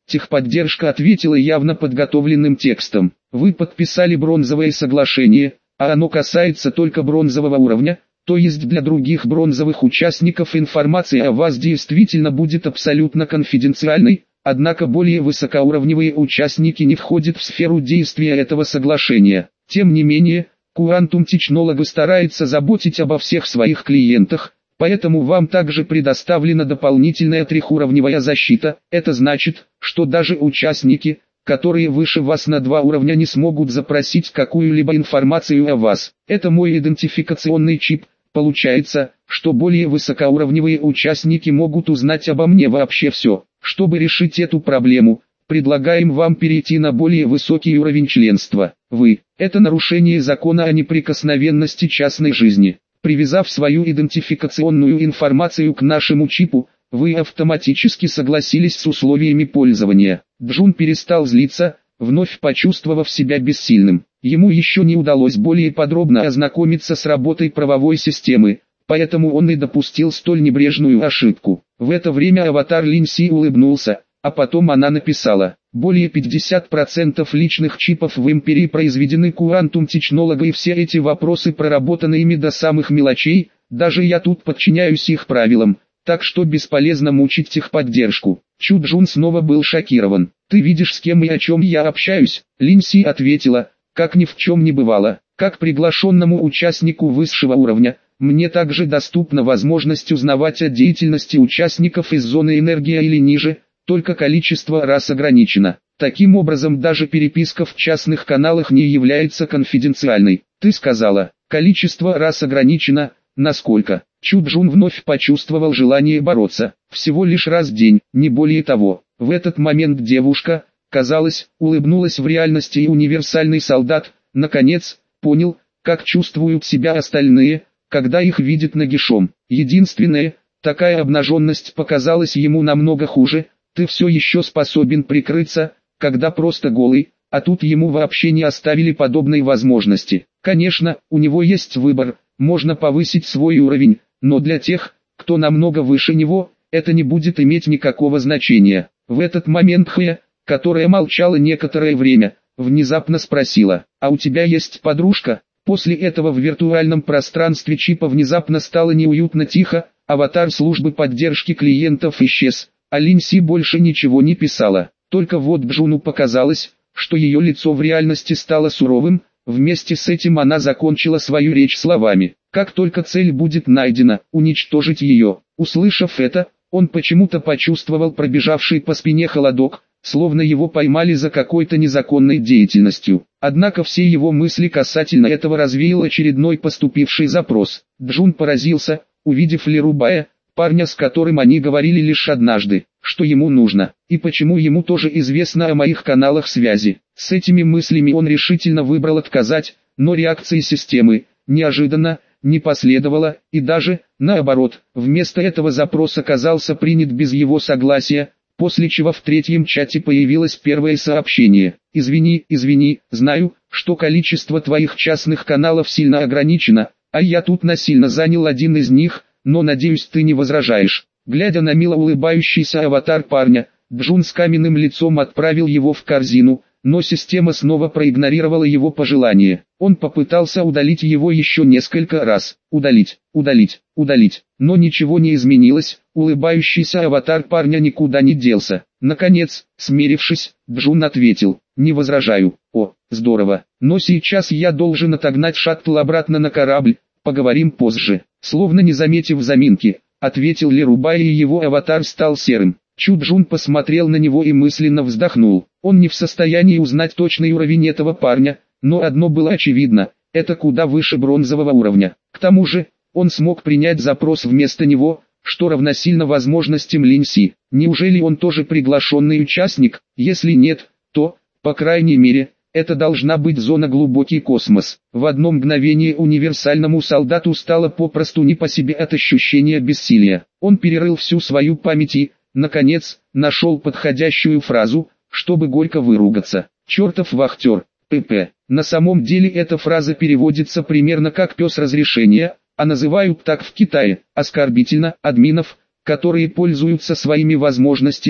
Техподдержка ответила явно подготовленным текстом. Вы подписали бронзовое соглашение, а оно касается только бронзового уровня, то есть для других бронзовых участников информация о вас действительно будет абсолютно конфиденциальной, однако более высокоуровневые участники не входят в сферу действия этого соглашения. Тем не менее, Quantum Technology старается заботить обо всех своих клиентах, поэтому вам также предоставлена дополнительная трехуровневая защита. Это значит, что даже участники, которые выше вас на два уровня, не смогут запросить какую-либо информацию о вас. Это мой идентификационный чип. Получается, что более высокоуровневые участники могут узнать обо мне вообще все. Чтобы решить эту проблему, предлагаем вам перейти на более высокий уровень членства. Вы – это нарушение закона о неприкосновенности частной жизни. Привязав свою идентификационную информацию к нашему чипу, вы автоматически согласились с условиями пользования. Джун перестал злиться, вновь почувствовав себя бессильным. Ему еще не удалось более подробно ознакомиться с работой правовой системы, поэтому он и допустил столь небрежную ошибку. В это время аватар Линси улыбнулся, а потом она написала: более пятьдесят процентов личных чипов в Империи произведены Quantum Technology, и все эти вопросы проработаны ими до самых мелочей, даже я тут подчиняюсь их правилам, так что бесполезно мучить техподдержку. Чу Джун снова был шокирован. «Ты видишь, с кем и о чем я общаюсь?» Линси ответила, как ни в чем не бывало. «Как приглашенному участнику высшего уровня, мне также доступна возможность узнавать о деятельности участников из зоны энергия или ниже, только количество раз ограничено. Таким образом, даже переписка в частных каналах не является конфиденциальной. Ты сказала, количество раз ограничено, насколько?» Чу Джун вновь почувствовал желание бороться. Всего лишь раз в день, не более того. В этот момент девушка, казалось, улыбнулась в реальности, и универсальный солдат, наконец, понял, как чувствуют себя остальные, когда их видят нагишом. Единственное, такая обнаженность показалась ему намного хуже. Ты все еще способен прикрыться, когда просто голый, а тут ему вообще не оставили подобной возможности. Конечно, у него есть выбор, можно повысить свой уровень, но для тех, кто намного выше него, это не будет иметь никакого значения. В этот момент Хэ, которая молчала некоторое время, внезапно спросила: «А у тебя есть подружка?» После этого в виртуальном пространстве чипа внезапно стало неуютно тихо, аватар службы поддержки клиентов исчез, а Линси больше ничего не писала. Только вот Джуну показалось, что ее лицо в реальности стало суровым. Вместе с этим она закончила свою речь словами: «Как только цель будет найдена, уничтожить ее». Услышав это, он почему-то почувствовал пробежавший по спине холодок, словно его поймали за какой-то незаконной деятельностью. Однако все его мысли касательно этого развеял очередной поступивший запрос. Джун поразился, увидев Лирубая, парня, с которым они говорили лишь однажды, что ему нужно, и почему ему тоже известно о моих каналах связи. С этими мыслями он решительно выбрал отказать, но реакции системы, неожиданно, не последовало, и даже, наоборот, вместо этого запрос оказался принят без его согласия, после чего в третьем чате появилось первое сообщение: «Извини, извини, знаю, что количество твоих частных каналов сильно ограничено, а я тут насильно занял один из них, но надеюсь, ты не возражаешь». Глядя на мило улыбающийся аватар парня, Джун с каменным лицом отправил его в корзину, но система снова проигнорировала его пожелание. Он попытался удалить его еще несколько раз. Удалить, удалить, удалить. Но ничего не изменилось, улыбающийся аватар парня никуда не делся. Наконец, смирившись, Джун ответил: «Не возражаю». «О, здорово. Но сейчас я должен отогнать шаттл обратно на корабль, поговорим позже». Словно не заметив заминки, ответил Лирубай, и его аватар стал серым. Чу Джун посмотрел на него и мысленно вздохнул. Он не в состоянии узнать точный уровень этого парня, но одно было очевидно: это куда выше бронзового уровня. К тому же, он смог принять запрос вместо него, что равносильно возможностям Линси. Неужели он тоже приглашенный участник? Если нет, то, по крайней мере, это должна быть зона глубокий космос. В одно мгновение универсальному солдату стало попросту не по себе от ощущения бессилия. Он перерыл всю свою память и, наконец, нашел подходящую фразу, чтобы горько выругаться. «Чертов вахтер, ПП». На самом деле эта фраза переводится примерно как «пес разрешения», а называют так в Китае. Оскорбительно админов, которые пользуются своими возможностями,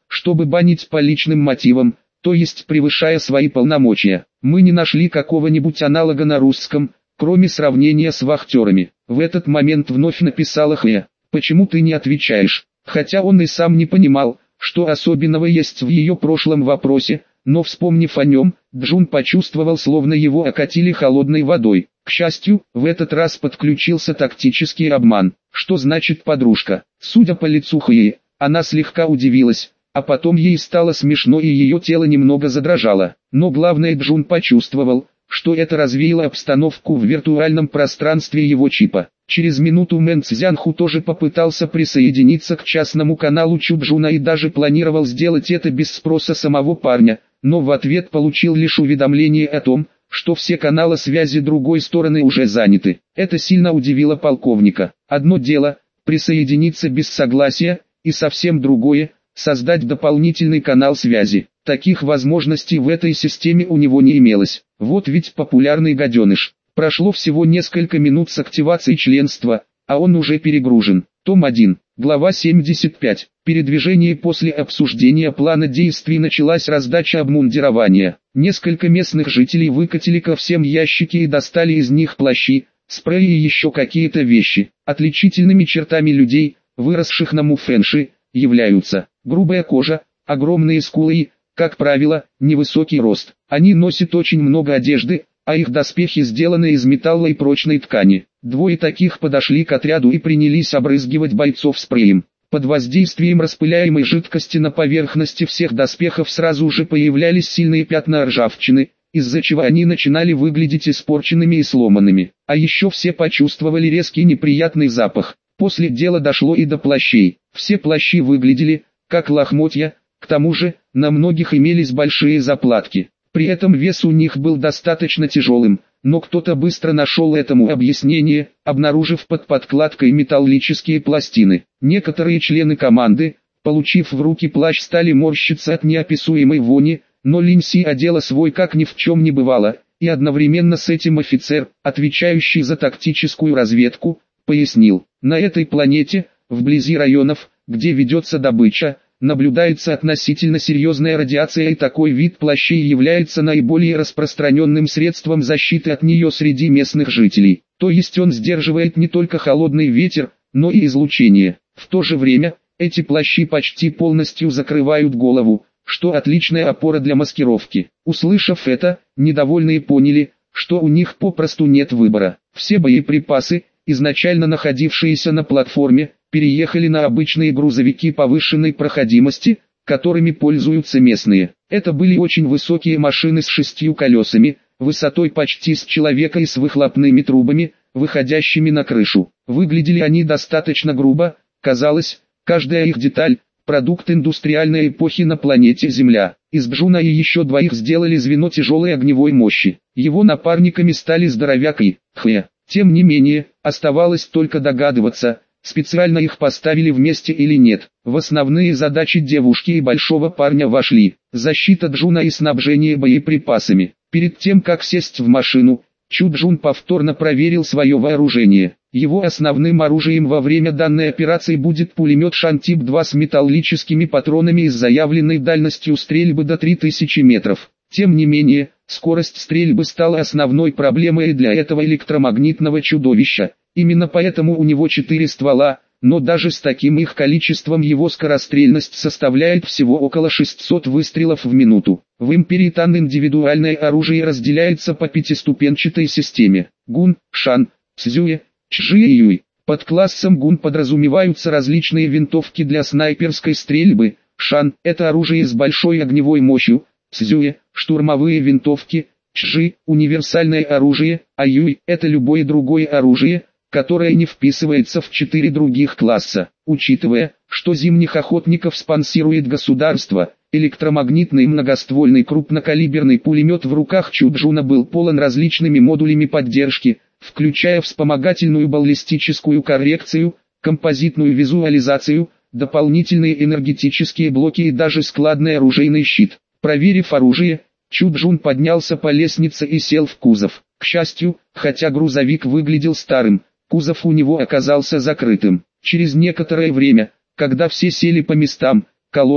чтобы банить по личным мотивам, то есть превышая свои полномочия. Мы не нашли какого-нибудь аналога на русском, кроме сравнения с вахтерами. В этот момент вновь написала Хэ. «Почему ты не отвечаешь?» Хотя он и сам не понимал, что особенного есть в ее прошлом вопросе, но вспомнив о нем, Джун почувствовал, словно его окатили холодной водой. К счастью, в этот раз подключился тактический обман. Что значит подружка? Судя по лицу Хэ, она слегка удивилась, а потом ей стало смешно и ее тело немного задрожало. Но главное, Джун почувствовал, что это развеяло обстановку в виртуальном пространстве его чипа. Через минуту Мэн Цзянху тоже попытался присоединиться к частному каналу Чуджуна и даже планировал сделать это без спроса самого парня, но в ответ получил лишь уведомление о том, что все каналы связи другой стороны уже заняты. Это сильно удивило полковника. Одно дело – присоединиться без согласия, и совсем другое – создать дополнительный канал связи. Таких возможностей в этой системе у него не имелось. Вот ведь популярный гаденыш. Прошло всего несколько минут с активацией членства, а он уже перегружен. Том один, глава семьдесят пять. Передвижение. После обсуждения плана действий началась раздача обмундирования. Несколько местных жителей выкатили ко всем ящики и достали из них плащи, спреи и еще какие-то вещи. Отличительными чертами людей, выросших на Муфэнши, являются грубая кожа, огромные скулы и, как правило, невысокий рост. Они носят очень много одежды, а их доспехи сделаны из металла и прочной ткани. Двое таких подошли к отряду и принялись обрызгивать бойцов спреем. Под воздействием распыляемой жидкости на поверхности всех доспехов сразу же появлялись сильные пятна ржавчины, из-за чего они начинали выглядеть испорченными и сломанными. А еще все почувствовали резкий неприятный запах. После дела дошло и до плащей. Все плащи выглядели, как лохмотья, к тому же, на многих имелись большие заплатки. При этом вес у них был достаточно тяжелым, но кто-то быстро нашел этому объяснение, обнаружив под подкладкой металлические пластины. Некоторые члены команды, получив в руки плащ, стали морщиться от неописуемой вони, но Линси одела свой как ни в чем не бывало, и одновременно с этим офицер, отвечающий за тактическую разведку, пояснил: на этой планете, вблизи районов, где ведется добыча, наблюдается относительно серьезная радиация, и такой вид плащей является наиболее распространенным средством защиты от нее среди местных жителей. То есть он сдерживает не только холодный ветер, но и излучение. В то же время, эти плащи почти полностью закрывают голову, что отличная опора для маскировки. Услышав это, недовольные поняли, что у них попросту нет выбора. Все боеприпасы, изначально находившиеся на платформе, переехали на обычные грузовики повышенной проходимости, которыми пользуются местные. Это были очень высокие машины с шестью колесами, высотой почти с человека и с выхлопными трубами, выходящими на крышу. Выглядели они достаточно грубо, казалось, каждая их деталь – продукт индустриальной эпохи на планете Земля. Из Джуна и еще двоих сделали звено тяжелой огневой мощи. Его напарниками стали здоровяк и Хэ. Тем не менее, оставалось только догадываться, специально их поставили вместе или нет. В основные задачи девушки и большого парня вошли защита Джуна и снабжение боеприпасами. Перед тем как сесть в машину, Чу Джун повторно проверил свое вооружение. Его основным оружием во время данной операции будет пулемет Шантип два с металлическими патронами и с заявленной дальностью стрельбы до три тысячи метров. Тем не менее, скорость стрельбы стала основной проблемой для этого электромагнитного чудовища. Именно поэтому у него четыре ствола, но даже с таким их количеством его скорострельность составляет всего около шестисот выстрелов в минуту. В Империи Тан индивидуальное оружие разделяется по пятиступенчатой системе: Гун, Шан, Цзюэ, Чжи и Юй. Под классом Гун подразумеваются различные винтовки для снайперской стрельбы. Шан – это оружие с большой огневой мощью, Цзюэ – штурмовые винтовки, Чжи – универсальное оружие, а Юй – это любое другое оружие, которое не вписывается в четыре других класса. Учитывая, что зимних охотников спонсирует государство, электромагнитный многоствольный крупнокалиберный пулемет в руках Чу Джуна был полон различными модулями поддержки, включая вспомогательную баллистическую коррекцию, композитную визуализацию, дополнительные энергетические блоки и даже складный оружейный щит. Проверив оружие, Чу Джун поднялся по лестнице и сел в кузов. К счастью, хотя грузовик выглядел старым, кузов у него оказался закрытым. Через некоторое время, когда все сели по местам, колонна,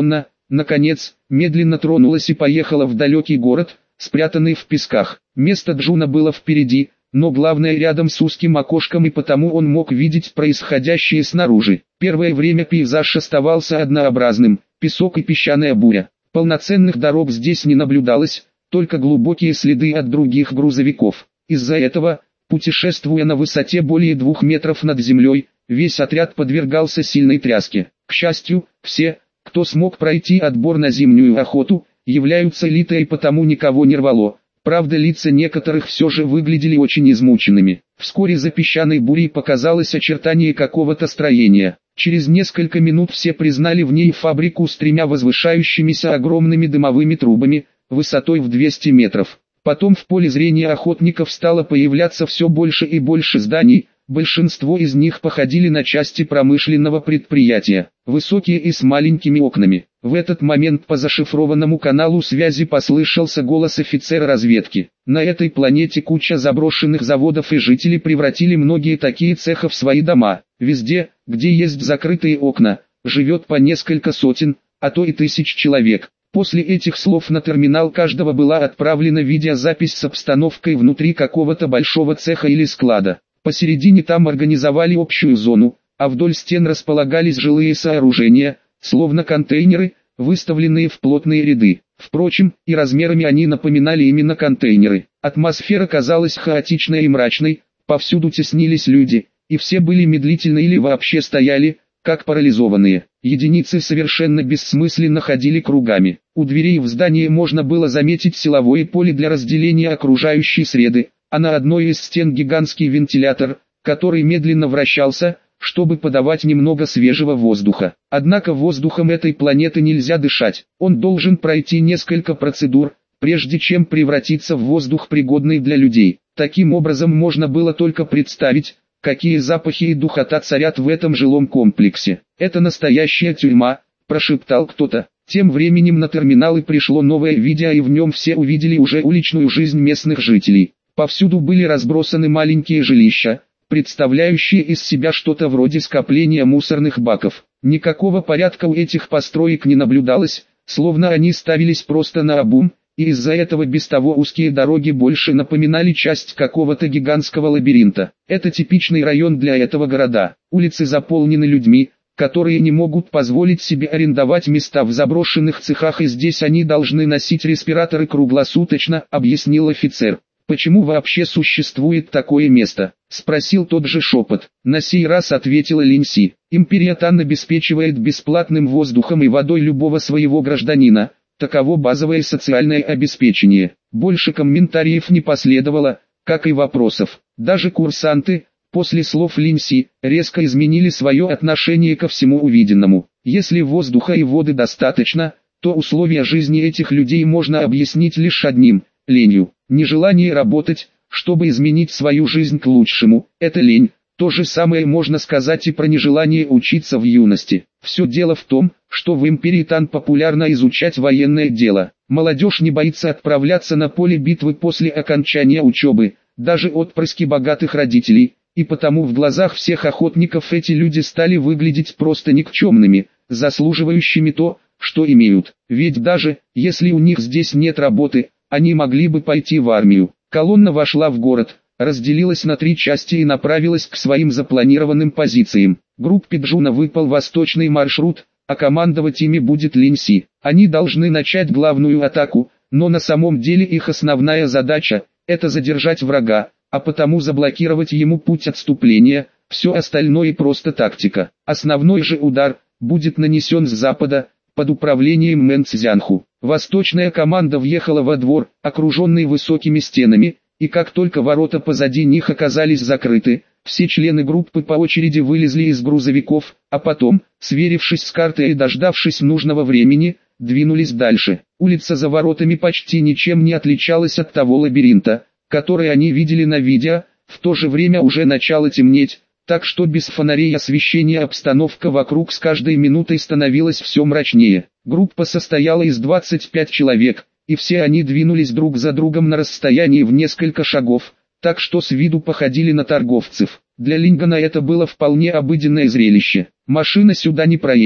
наконец, медленно тронулась и поехала в далекий город, спрятанный в песках. Место Джуна было впереди, но главное рядом с узким окошком, и потому он мог видеть происходящее снаружи. Первое время пейзаж оставался однообразным, песок и песчаная буря. Полноценных дорог здесь не наблюдалось, только глубокие следы от других грузовиков. Из-за этого, путешествуя на высоте более двух метров над землей, весь отряд подвергался сильной тряске. К счастью, все, кто смог пройти отбор на зимнюю охоту, являются элитой, и потому никого не рвало. Правда, лица некоторых все же выглядели очень измученными. Вскоре за песчаной бурей показалось очертание какого-то строения. Через несколько минут все признали в ней фабрику с тремя возвышающимися огромными дымовыми трубами, высотой в двести метров. Потом в поле зрения охотников стало появляться все больше и больше зданий, большинство из них походили на части промышленного предприятия, высокие и с маленькими окнами. В этот момент по зашифрованному каналу связи послышался голос офицера разведки. На этой планете куча заброшенных заводов, и жители превратили многие такие цеха в свои дома. Везде, где есть закрытые окна, живет по несколько сотен, а то и тысяч человек. После этих слов на терминал каждого была отправлена видеозапись с обстановкой внутри какого-то большого цеха или склада. Посередине там организовали общую зону, а вдоль стен располагались жилые сооружения, словно контейнеры, выставленные в плотные ряды. Впрочем, и размерами они напоминали именно контейнеры. Атмосфера казалась хаотичной и мрачной, повсюду теснились люди, и все были медлительны или вообще стояли, как парализованные. Единицы совершенно бессмысленно ходили кругами. У дверей в здании можно было заметить силовое поле для разделения окружающей среды, а на одной из стен гигантский вентилятор, который медленно вращался, чтобы подавать немного свежего воздуха. Однако воздухом этой планеты нельзя дышать. Он должен пройти несколько процедур, прежде чем превратиться в воздух, пригодный для людей. Таким образом можно было только представить, какие запахи и духота царят в этом жилом комплексе. «Это настоящая тюрьма», – прошептал кто-то. Тем временем на терминалы пришло новое видео, и в нем все увидели уже уличную жизнь местных жителей. Повсюду были разбросаны маленькие жилища, представляющие из себя что-то вроде скопления мусорных баков. Никакого порядка у этих построек не наблюдалось, словно они ставились просто наобум, и из-за этого без того узкие дороги больше напоминали часть какого-то гигантского лабиринта. Это типичный район для этого города. Улицы заполнены людьми, которые не могут позволить себе арендовать места в заброшенных цехах, и здесь они должны носить респираторы круглосуточно, объяснил офицер. «Почему вообще существует такое место?» – спросил тот же шепот. На сей раз ответила Линси. «Империя Тан обеспечивает бесплатным воздухом и водой любого своего гражданина. Таково базовое социальное обеспечение». Больше комментариев не последовало, как и вопросов. Даже курсанты, после слов Линси, резко изменили свое отношение ко всему увиденному. Если воздуха и воды достаточно, то условия жизни этих людей можно объяснить лишь одним – ленью. Нежелание работать, чтобы изменить свою жизнь к лучшему, это лень. То же самое можно сказать и про нежелание учиться в юности. Все дело в том, что в империи Тан популярно изучать военное дело. Молодежь не боится отправляться на поле битвы после окончания учебы, даже отпрыски богатых родителей, и потому в глазах всех охотников эти люди стали выглядеть просто никчемными, заслуживающими то, что имеют. Ведь даже, если у них здесь нет работы, они могли бы пойти в армию. Колонна вошла в город, разделилась на три части и направилась к своим запланированным позициям. Группе Джуна выпал восточный маршрут, а командовать ими будет Линси. Они должны начать главную атаку, но на самом деле их основная задача – это задержать врага, а потому заблокировать ему путь отступления. Все остальное просто тактика. Основной же удар будет нанесен с запада, под управлением Мэн Цзянху. Восточная команда въехала во двор, окруженный высокими стенами, и как только ворота позади них оказались закрыты, все члены группы по очереди вылезли из грузовиков, а потом, сверившись с картой и дождавшись нужного времени, двинулись дальше. Улица за воротами почти ничем не отличалась от того лабиринта, который они видели на видео. В то же время уже начало темнеть, так что без фонарей освещения обстановка вокруг с каждой минутой становилась все мрачнее. Группа состояла из двадцати пяти человек, и все они двинулись друг за другом на расстоянии в несколько шагов, так что с виду походили на торговцев. Для Лингана это было вполне обыденное зрелище. «Машина сюда не проедет»,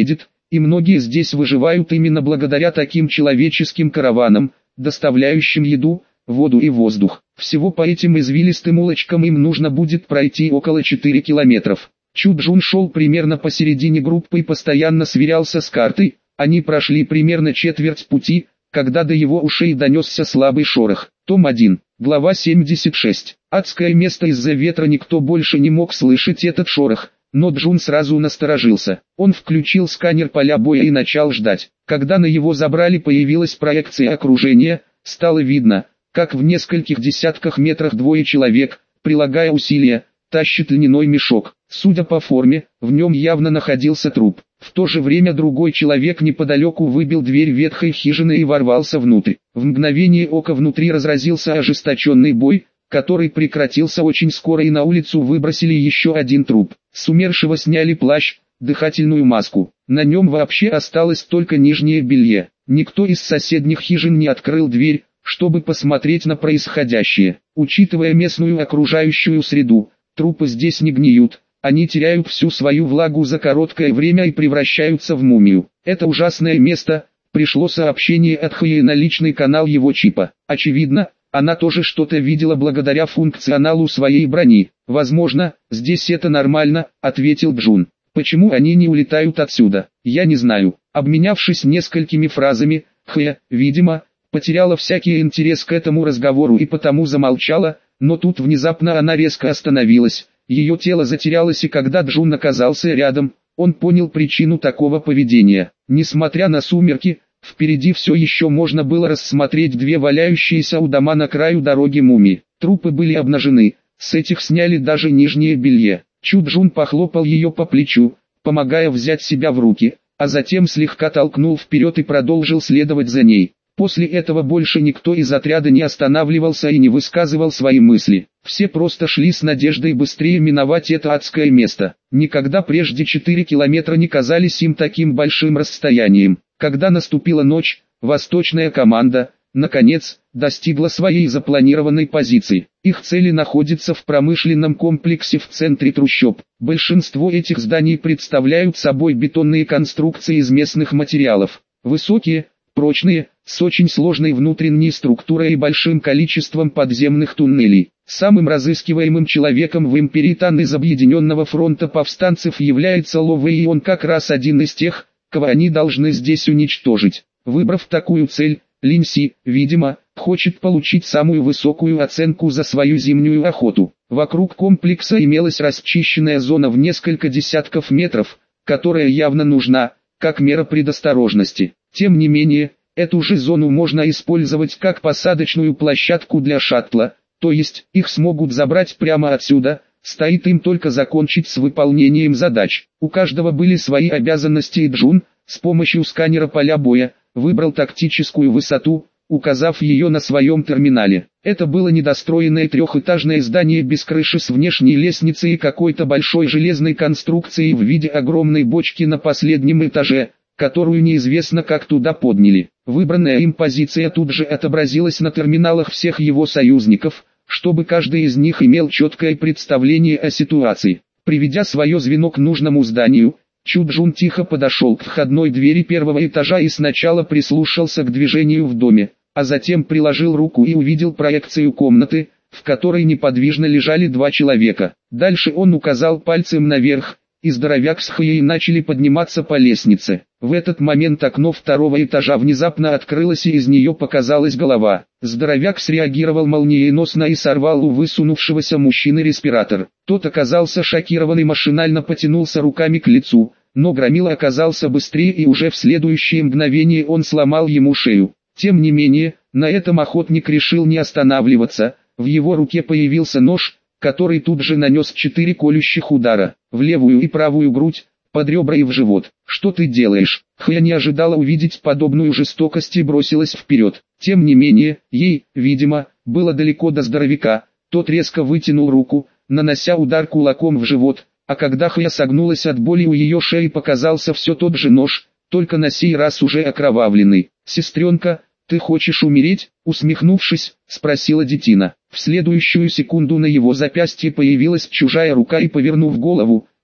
и многие здесь выживают именно благодаря таким человеческим караванам, доставляющим еду, воду и воздух. Всего по этим извилистым улочкам им нужно будет пройти около четырёх километров. Чу Джун шел примерно посередине группы и постоянно сверялся с картой. Они прошли примерно четверть пути, когда до его ушей донесся слабый шорох. Том один, глава семьдесят шесть. Адское место. Из-за ветра никто больше не мог слышать этот шорох, но Джун сразу насторожился. Он включил сканер поля боя и начал ждать. Когда на его забрали, появилась проекция окружения, стало видно, как в нескольких десятках метрах двое человек, прилагая усилия, тащат льняной мешок. Судя по форме, в нем явно находился труп. В то же время другой человек неподалеку выбил дверь ветхой хижины и ворвался внутрь. В мгновение ока внутри разразился ожесточенный бой, который прекратился очень скоро, и на улицу выбросили еще один труп. С умершего сняли плащ, дыхательную маску. На нем вообще осталось только нижнее белье. Никто из соседних хижин не открыл дверь, чтобы посмотреть на происходящее. Учитывая местную окружающую среду, трупы здесь не гниют, они теряют всю свою влагу за короткое время и превращаются в мумию. Это ужасное место. Пришло сообщение от Хьюи на личный канал его чипа. Очевидно, она тоже что-то видела благодаря функционалу своей брони. «Возможно, здесь это нормально», — ответил Джун. «Почему они не улетают отсюда? Я не знаю». Обменявшись несколькими фразами, Хьюи, видимо, потеряла всякий интерес к этому разговору и потому замолчала, но тут внезапно она резко остановилась. Ее тело затерялось, и когда Джун оказался рядом, он понял причину такого поведения. Несмотря на сумерки, впереди все еще можно было рассмотреть две валяющиеся у дома на краю дороги мумии. Трупы были обнажены, с этих сняли даже нижнее белье. Чу Джун похлопал ее по плечу, помогая взять себя в руки, а затем слегка толкнул вперед и продолжил следовать за ней. После этого больше никто из отряда не останавливался и не высказывал свои мысли. Все просто шли с надеждой быстрее миновать это адское место. Никогда прежде четыре километра не казались им таким большим расстоянием. Когда наступила ночь, восточная команда, наконец, достигла своей запланированной позиции. Их цели находятся в промышленном комплексе в центре трущоб. Большинство этих зданий представляют собой бетонные конструкции из местных материалов. Высокие, прочные, с очень сложной внутренней структурой и большим количеством подземных туннелей. Самым разыскиваемым человеком в империи Тан из Объединенного фронта повстанцев является Ло Вэй, и он как раз один из тех, кого они должны здесь уничтожить. Выбрав такую цель, Линь Си, видимо, хочет получить самую высокую оценку за свою зимнюю охоту. Вокруг комплекса имелась расчищенная зона в несколько десятков метров, которая явно нужна, как мера предосторожности. Тем не менее, эту же зону можно использовать как посадочную площадку для шаттла, то есть их смогут забрать прямо отсюда, стоит им только закончить с выполнением задач. У каждого были свои обязанности, и Джун, с помощью сканера поля боя, выбрал тактическую высоту, указав ее на своем терминале. Это было недостроенное трехэтажное здание без крыши с внешней лестницей и какой-то большой железной конструкцией в виде огромной бочки на последнем этаже, которую неизвестно как туда подняли. Выбранная им позиция тут же отобразилась на терминалах всех его союзников, чтобы каждый из них имел четкое представление о ситуации. Приведя свое звено к нужному зданию, Чу Джун тихо подошел к входной двери первого этажа и сначала прислушался к движению в доме, а затем приложил руку и увидел проекцию комнаты, в которой неподвижно лежали два человека. Дальше он указал пальцем наверх, и здоровяк с Хьюи начали подниматься по лестнице. В этот момент окно второго этажа внезапно открылось, и из нее показалась голова. Здоровяк среагировал молниеносно и сорвал у высунувшегося мужчины респиратор. Тот оказался шокирован и машинально потянулся руками к лицу, но Громила оказался быстрее, и уже в следующее мгновение он сломал ему шею. Тем не менее, на этом охотник решил не останавливаться. В его руке появился нож, который тут же нанес четыре колющих удара, в левую и правую грудь, под ребра и в живот. «Что ты делаешь?» Хьюи не ожидала увидеть подобную жестокость и бросилась вперед. Тем не менее, ей, видимо, было далеко до здоровяка. Тот резко вытянул руку, нанося удар кулаком в живот, а когда Хьюи согнулась от боли, у ее шеи показался все тот же нож, только на сей раз уже окровавленный. «Сестренка, ты хочешь умереть?» — усмехнувшись, спросила Детина. В следующую секунду на его запястье появилась чужая рука и, повернув голову,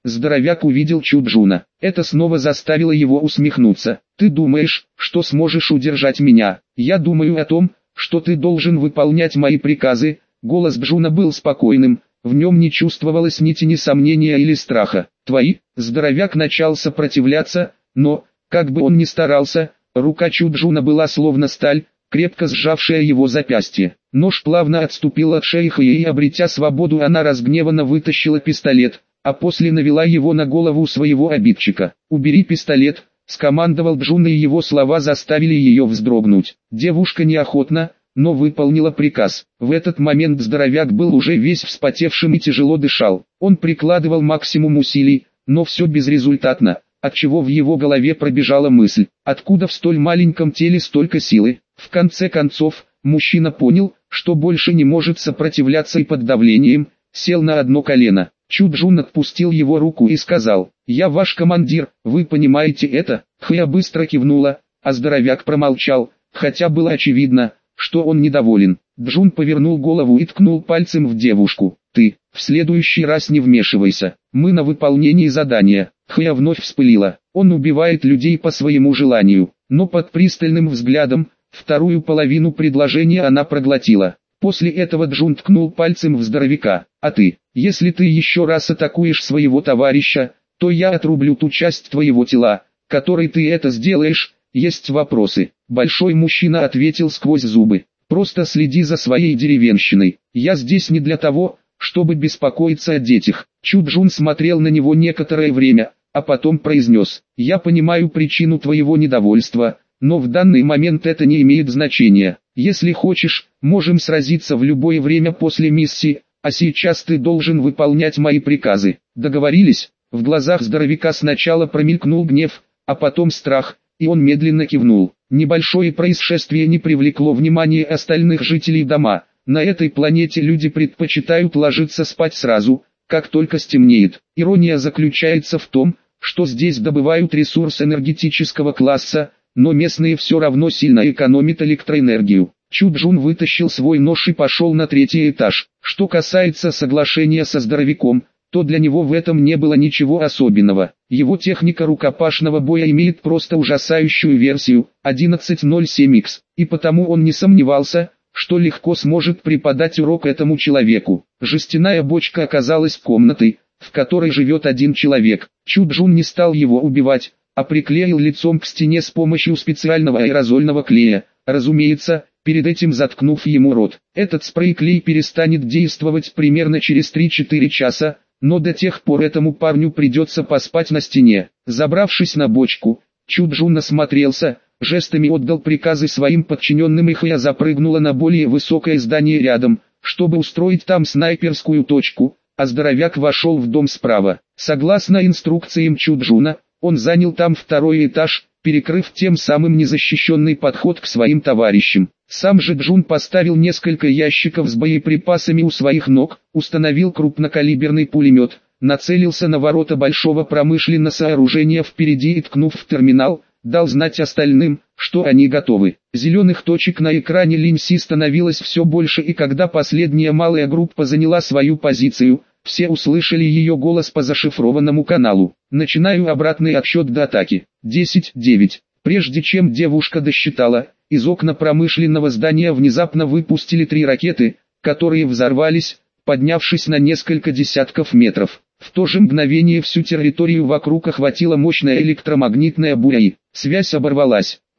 Здоровяк увидел Чуджуна. Это снова заставило его усмехнуться. «Ты думаешь, что сможешь удержать меня? Я думаю о том, что ты должен выполнять мои приказы». Голос Джуна был спокойным, в нем не чувствовалось ни тени сомнения или страха. «Твои?» Здоровяк начал сопротивляться, но, как бы он ни старался, рука Чуджуна была словно сталь, крепко сжавшая его запястье. Нож плавно отступил от шейха и, обретя свободу, она разгневанно вытащила пистолет, а после навела его на голову своего обидчика. «Убери пистолет», — скомандовал Джун, и его слова заставили ее вздрогнуть. Девушка неохотно, но выполнила приказ. В этот момент здоровяк был уже весь вспотевшим и тяжело дышал. Он прикладывал максимум усилий, но все безрезультатно, отчего в его голове пробежала мысль: откуда в столь маленьком теле столько силы? В конце концов, мужчина понял, что больше не может сопротивляться, и под давлением сел на одно колено. Чуджун отпустил его руку и сказал: «Я ваш командир, вы понимаете это?» Хэ быстро кивнула, а здоровяк промолчал, хотя было очевидно, что он недоволен. Джун повернул голову и ткнул пальцем в девушку. «Ты, в следующий раз не вмешивайся, мы на выполнении задания». Хэ вновь вспылила. Он убивает людей по своему желанию, но под пристальным взглядом, вторую половину предложения она проглотила. После этого Джун ткнул пальцем в здоровяка. «А ты, если ты еще раз атакуешь своего товарища, то я отрублю ту часть твоего тела, которой ты это сделаешь. Есть вопросы?» Большой мужчина ответил сквозь зубы: «Просто следи за своей деревенщиной. Я здесь не для того, чтобы беспокоиться о детях». Чуджун смотрел на него некоторое время, а потом произнес: «Я понимаю причину твоего недовольства, но в данный момент это не имеет значения. Если хочешь, можем сразиться в любое время после миссии, а сейчас ты должен выполнять мои приказы. Договорились?» В глазах здоровяка сначала промелькнул гнев, а потом страх, и он медленно кивнул. Небольшое происшествие не привлекло внимания остальных жителей дома. На этой планете люди предпочитают ложиться спать сразу, как только стемнеет. Ирония заключается в том, что здесь добывают ресурс энергетического класса, но местные все равно сильно экономят электроэнергию. Чуджун вытащил свой нож и пошел на третий этаж. Что касается соглашения со здоровяком, то для него в этом не было ничего особенного. Его техника рукопашного боя имеет просто ужасающую версию одиннадцать ноль семь икс, и потому он не сомневался, что легко сможет преподать урок этому человеку. Жестяная бочка оказалась комнатой, в которой живет один человек. Чуджун не стал его убивать, а приклеил лицом к стене с помощью специального аэрозольного клея, разумеется, перед этим заткнув ему рот. Этот спрей-клей перестанет действовать примерно через три-четыре часа, но до тех пор этому парню придется поспать на стене. Забравшись на бочку, Чуджун осмотрелся, жестами отдал приказы своим подчиненным, и Хэ запрыгнула на более высокое здание рядом, чтобы устроить там снайперскую точку, а здоровяк вошел в дом справа. Согласно инструкциям Чуджуна, он занял там второй этаж, перекрыв тем самым незащищенный подход к своим товарищам. Сам же Джун поставил несколько ящиков с боеприпасами у своих ног, установил крупнокалиберный пулемет, нацелился на ворота большого промышленного сооружения впереди и, ткнув в терминал, дал знать остальным, что они готовы. Зеленых точек на экране Линси становилось все больше, и когда последняя малая группа заняла свою позицию, все услышали ее голос по зашифрованному каналу. «Начинаю обратный отсчет до атаки. десять девять. Прежде чем девушка досчитала, из окна промышленного здания внезапно выпустили три ракеты, которые взорвались, поднявшись на несколько десятков метров. В то же мгновение всю территорию вокруг охватила мощная электромагнитная буря, и связь оборвалась.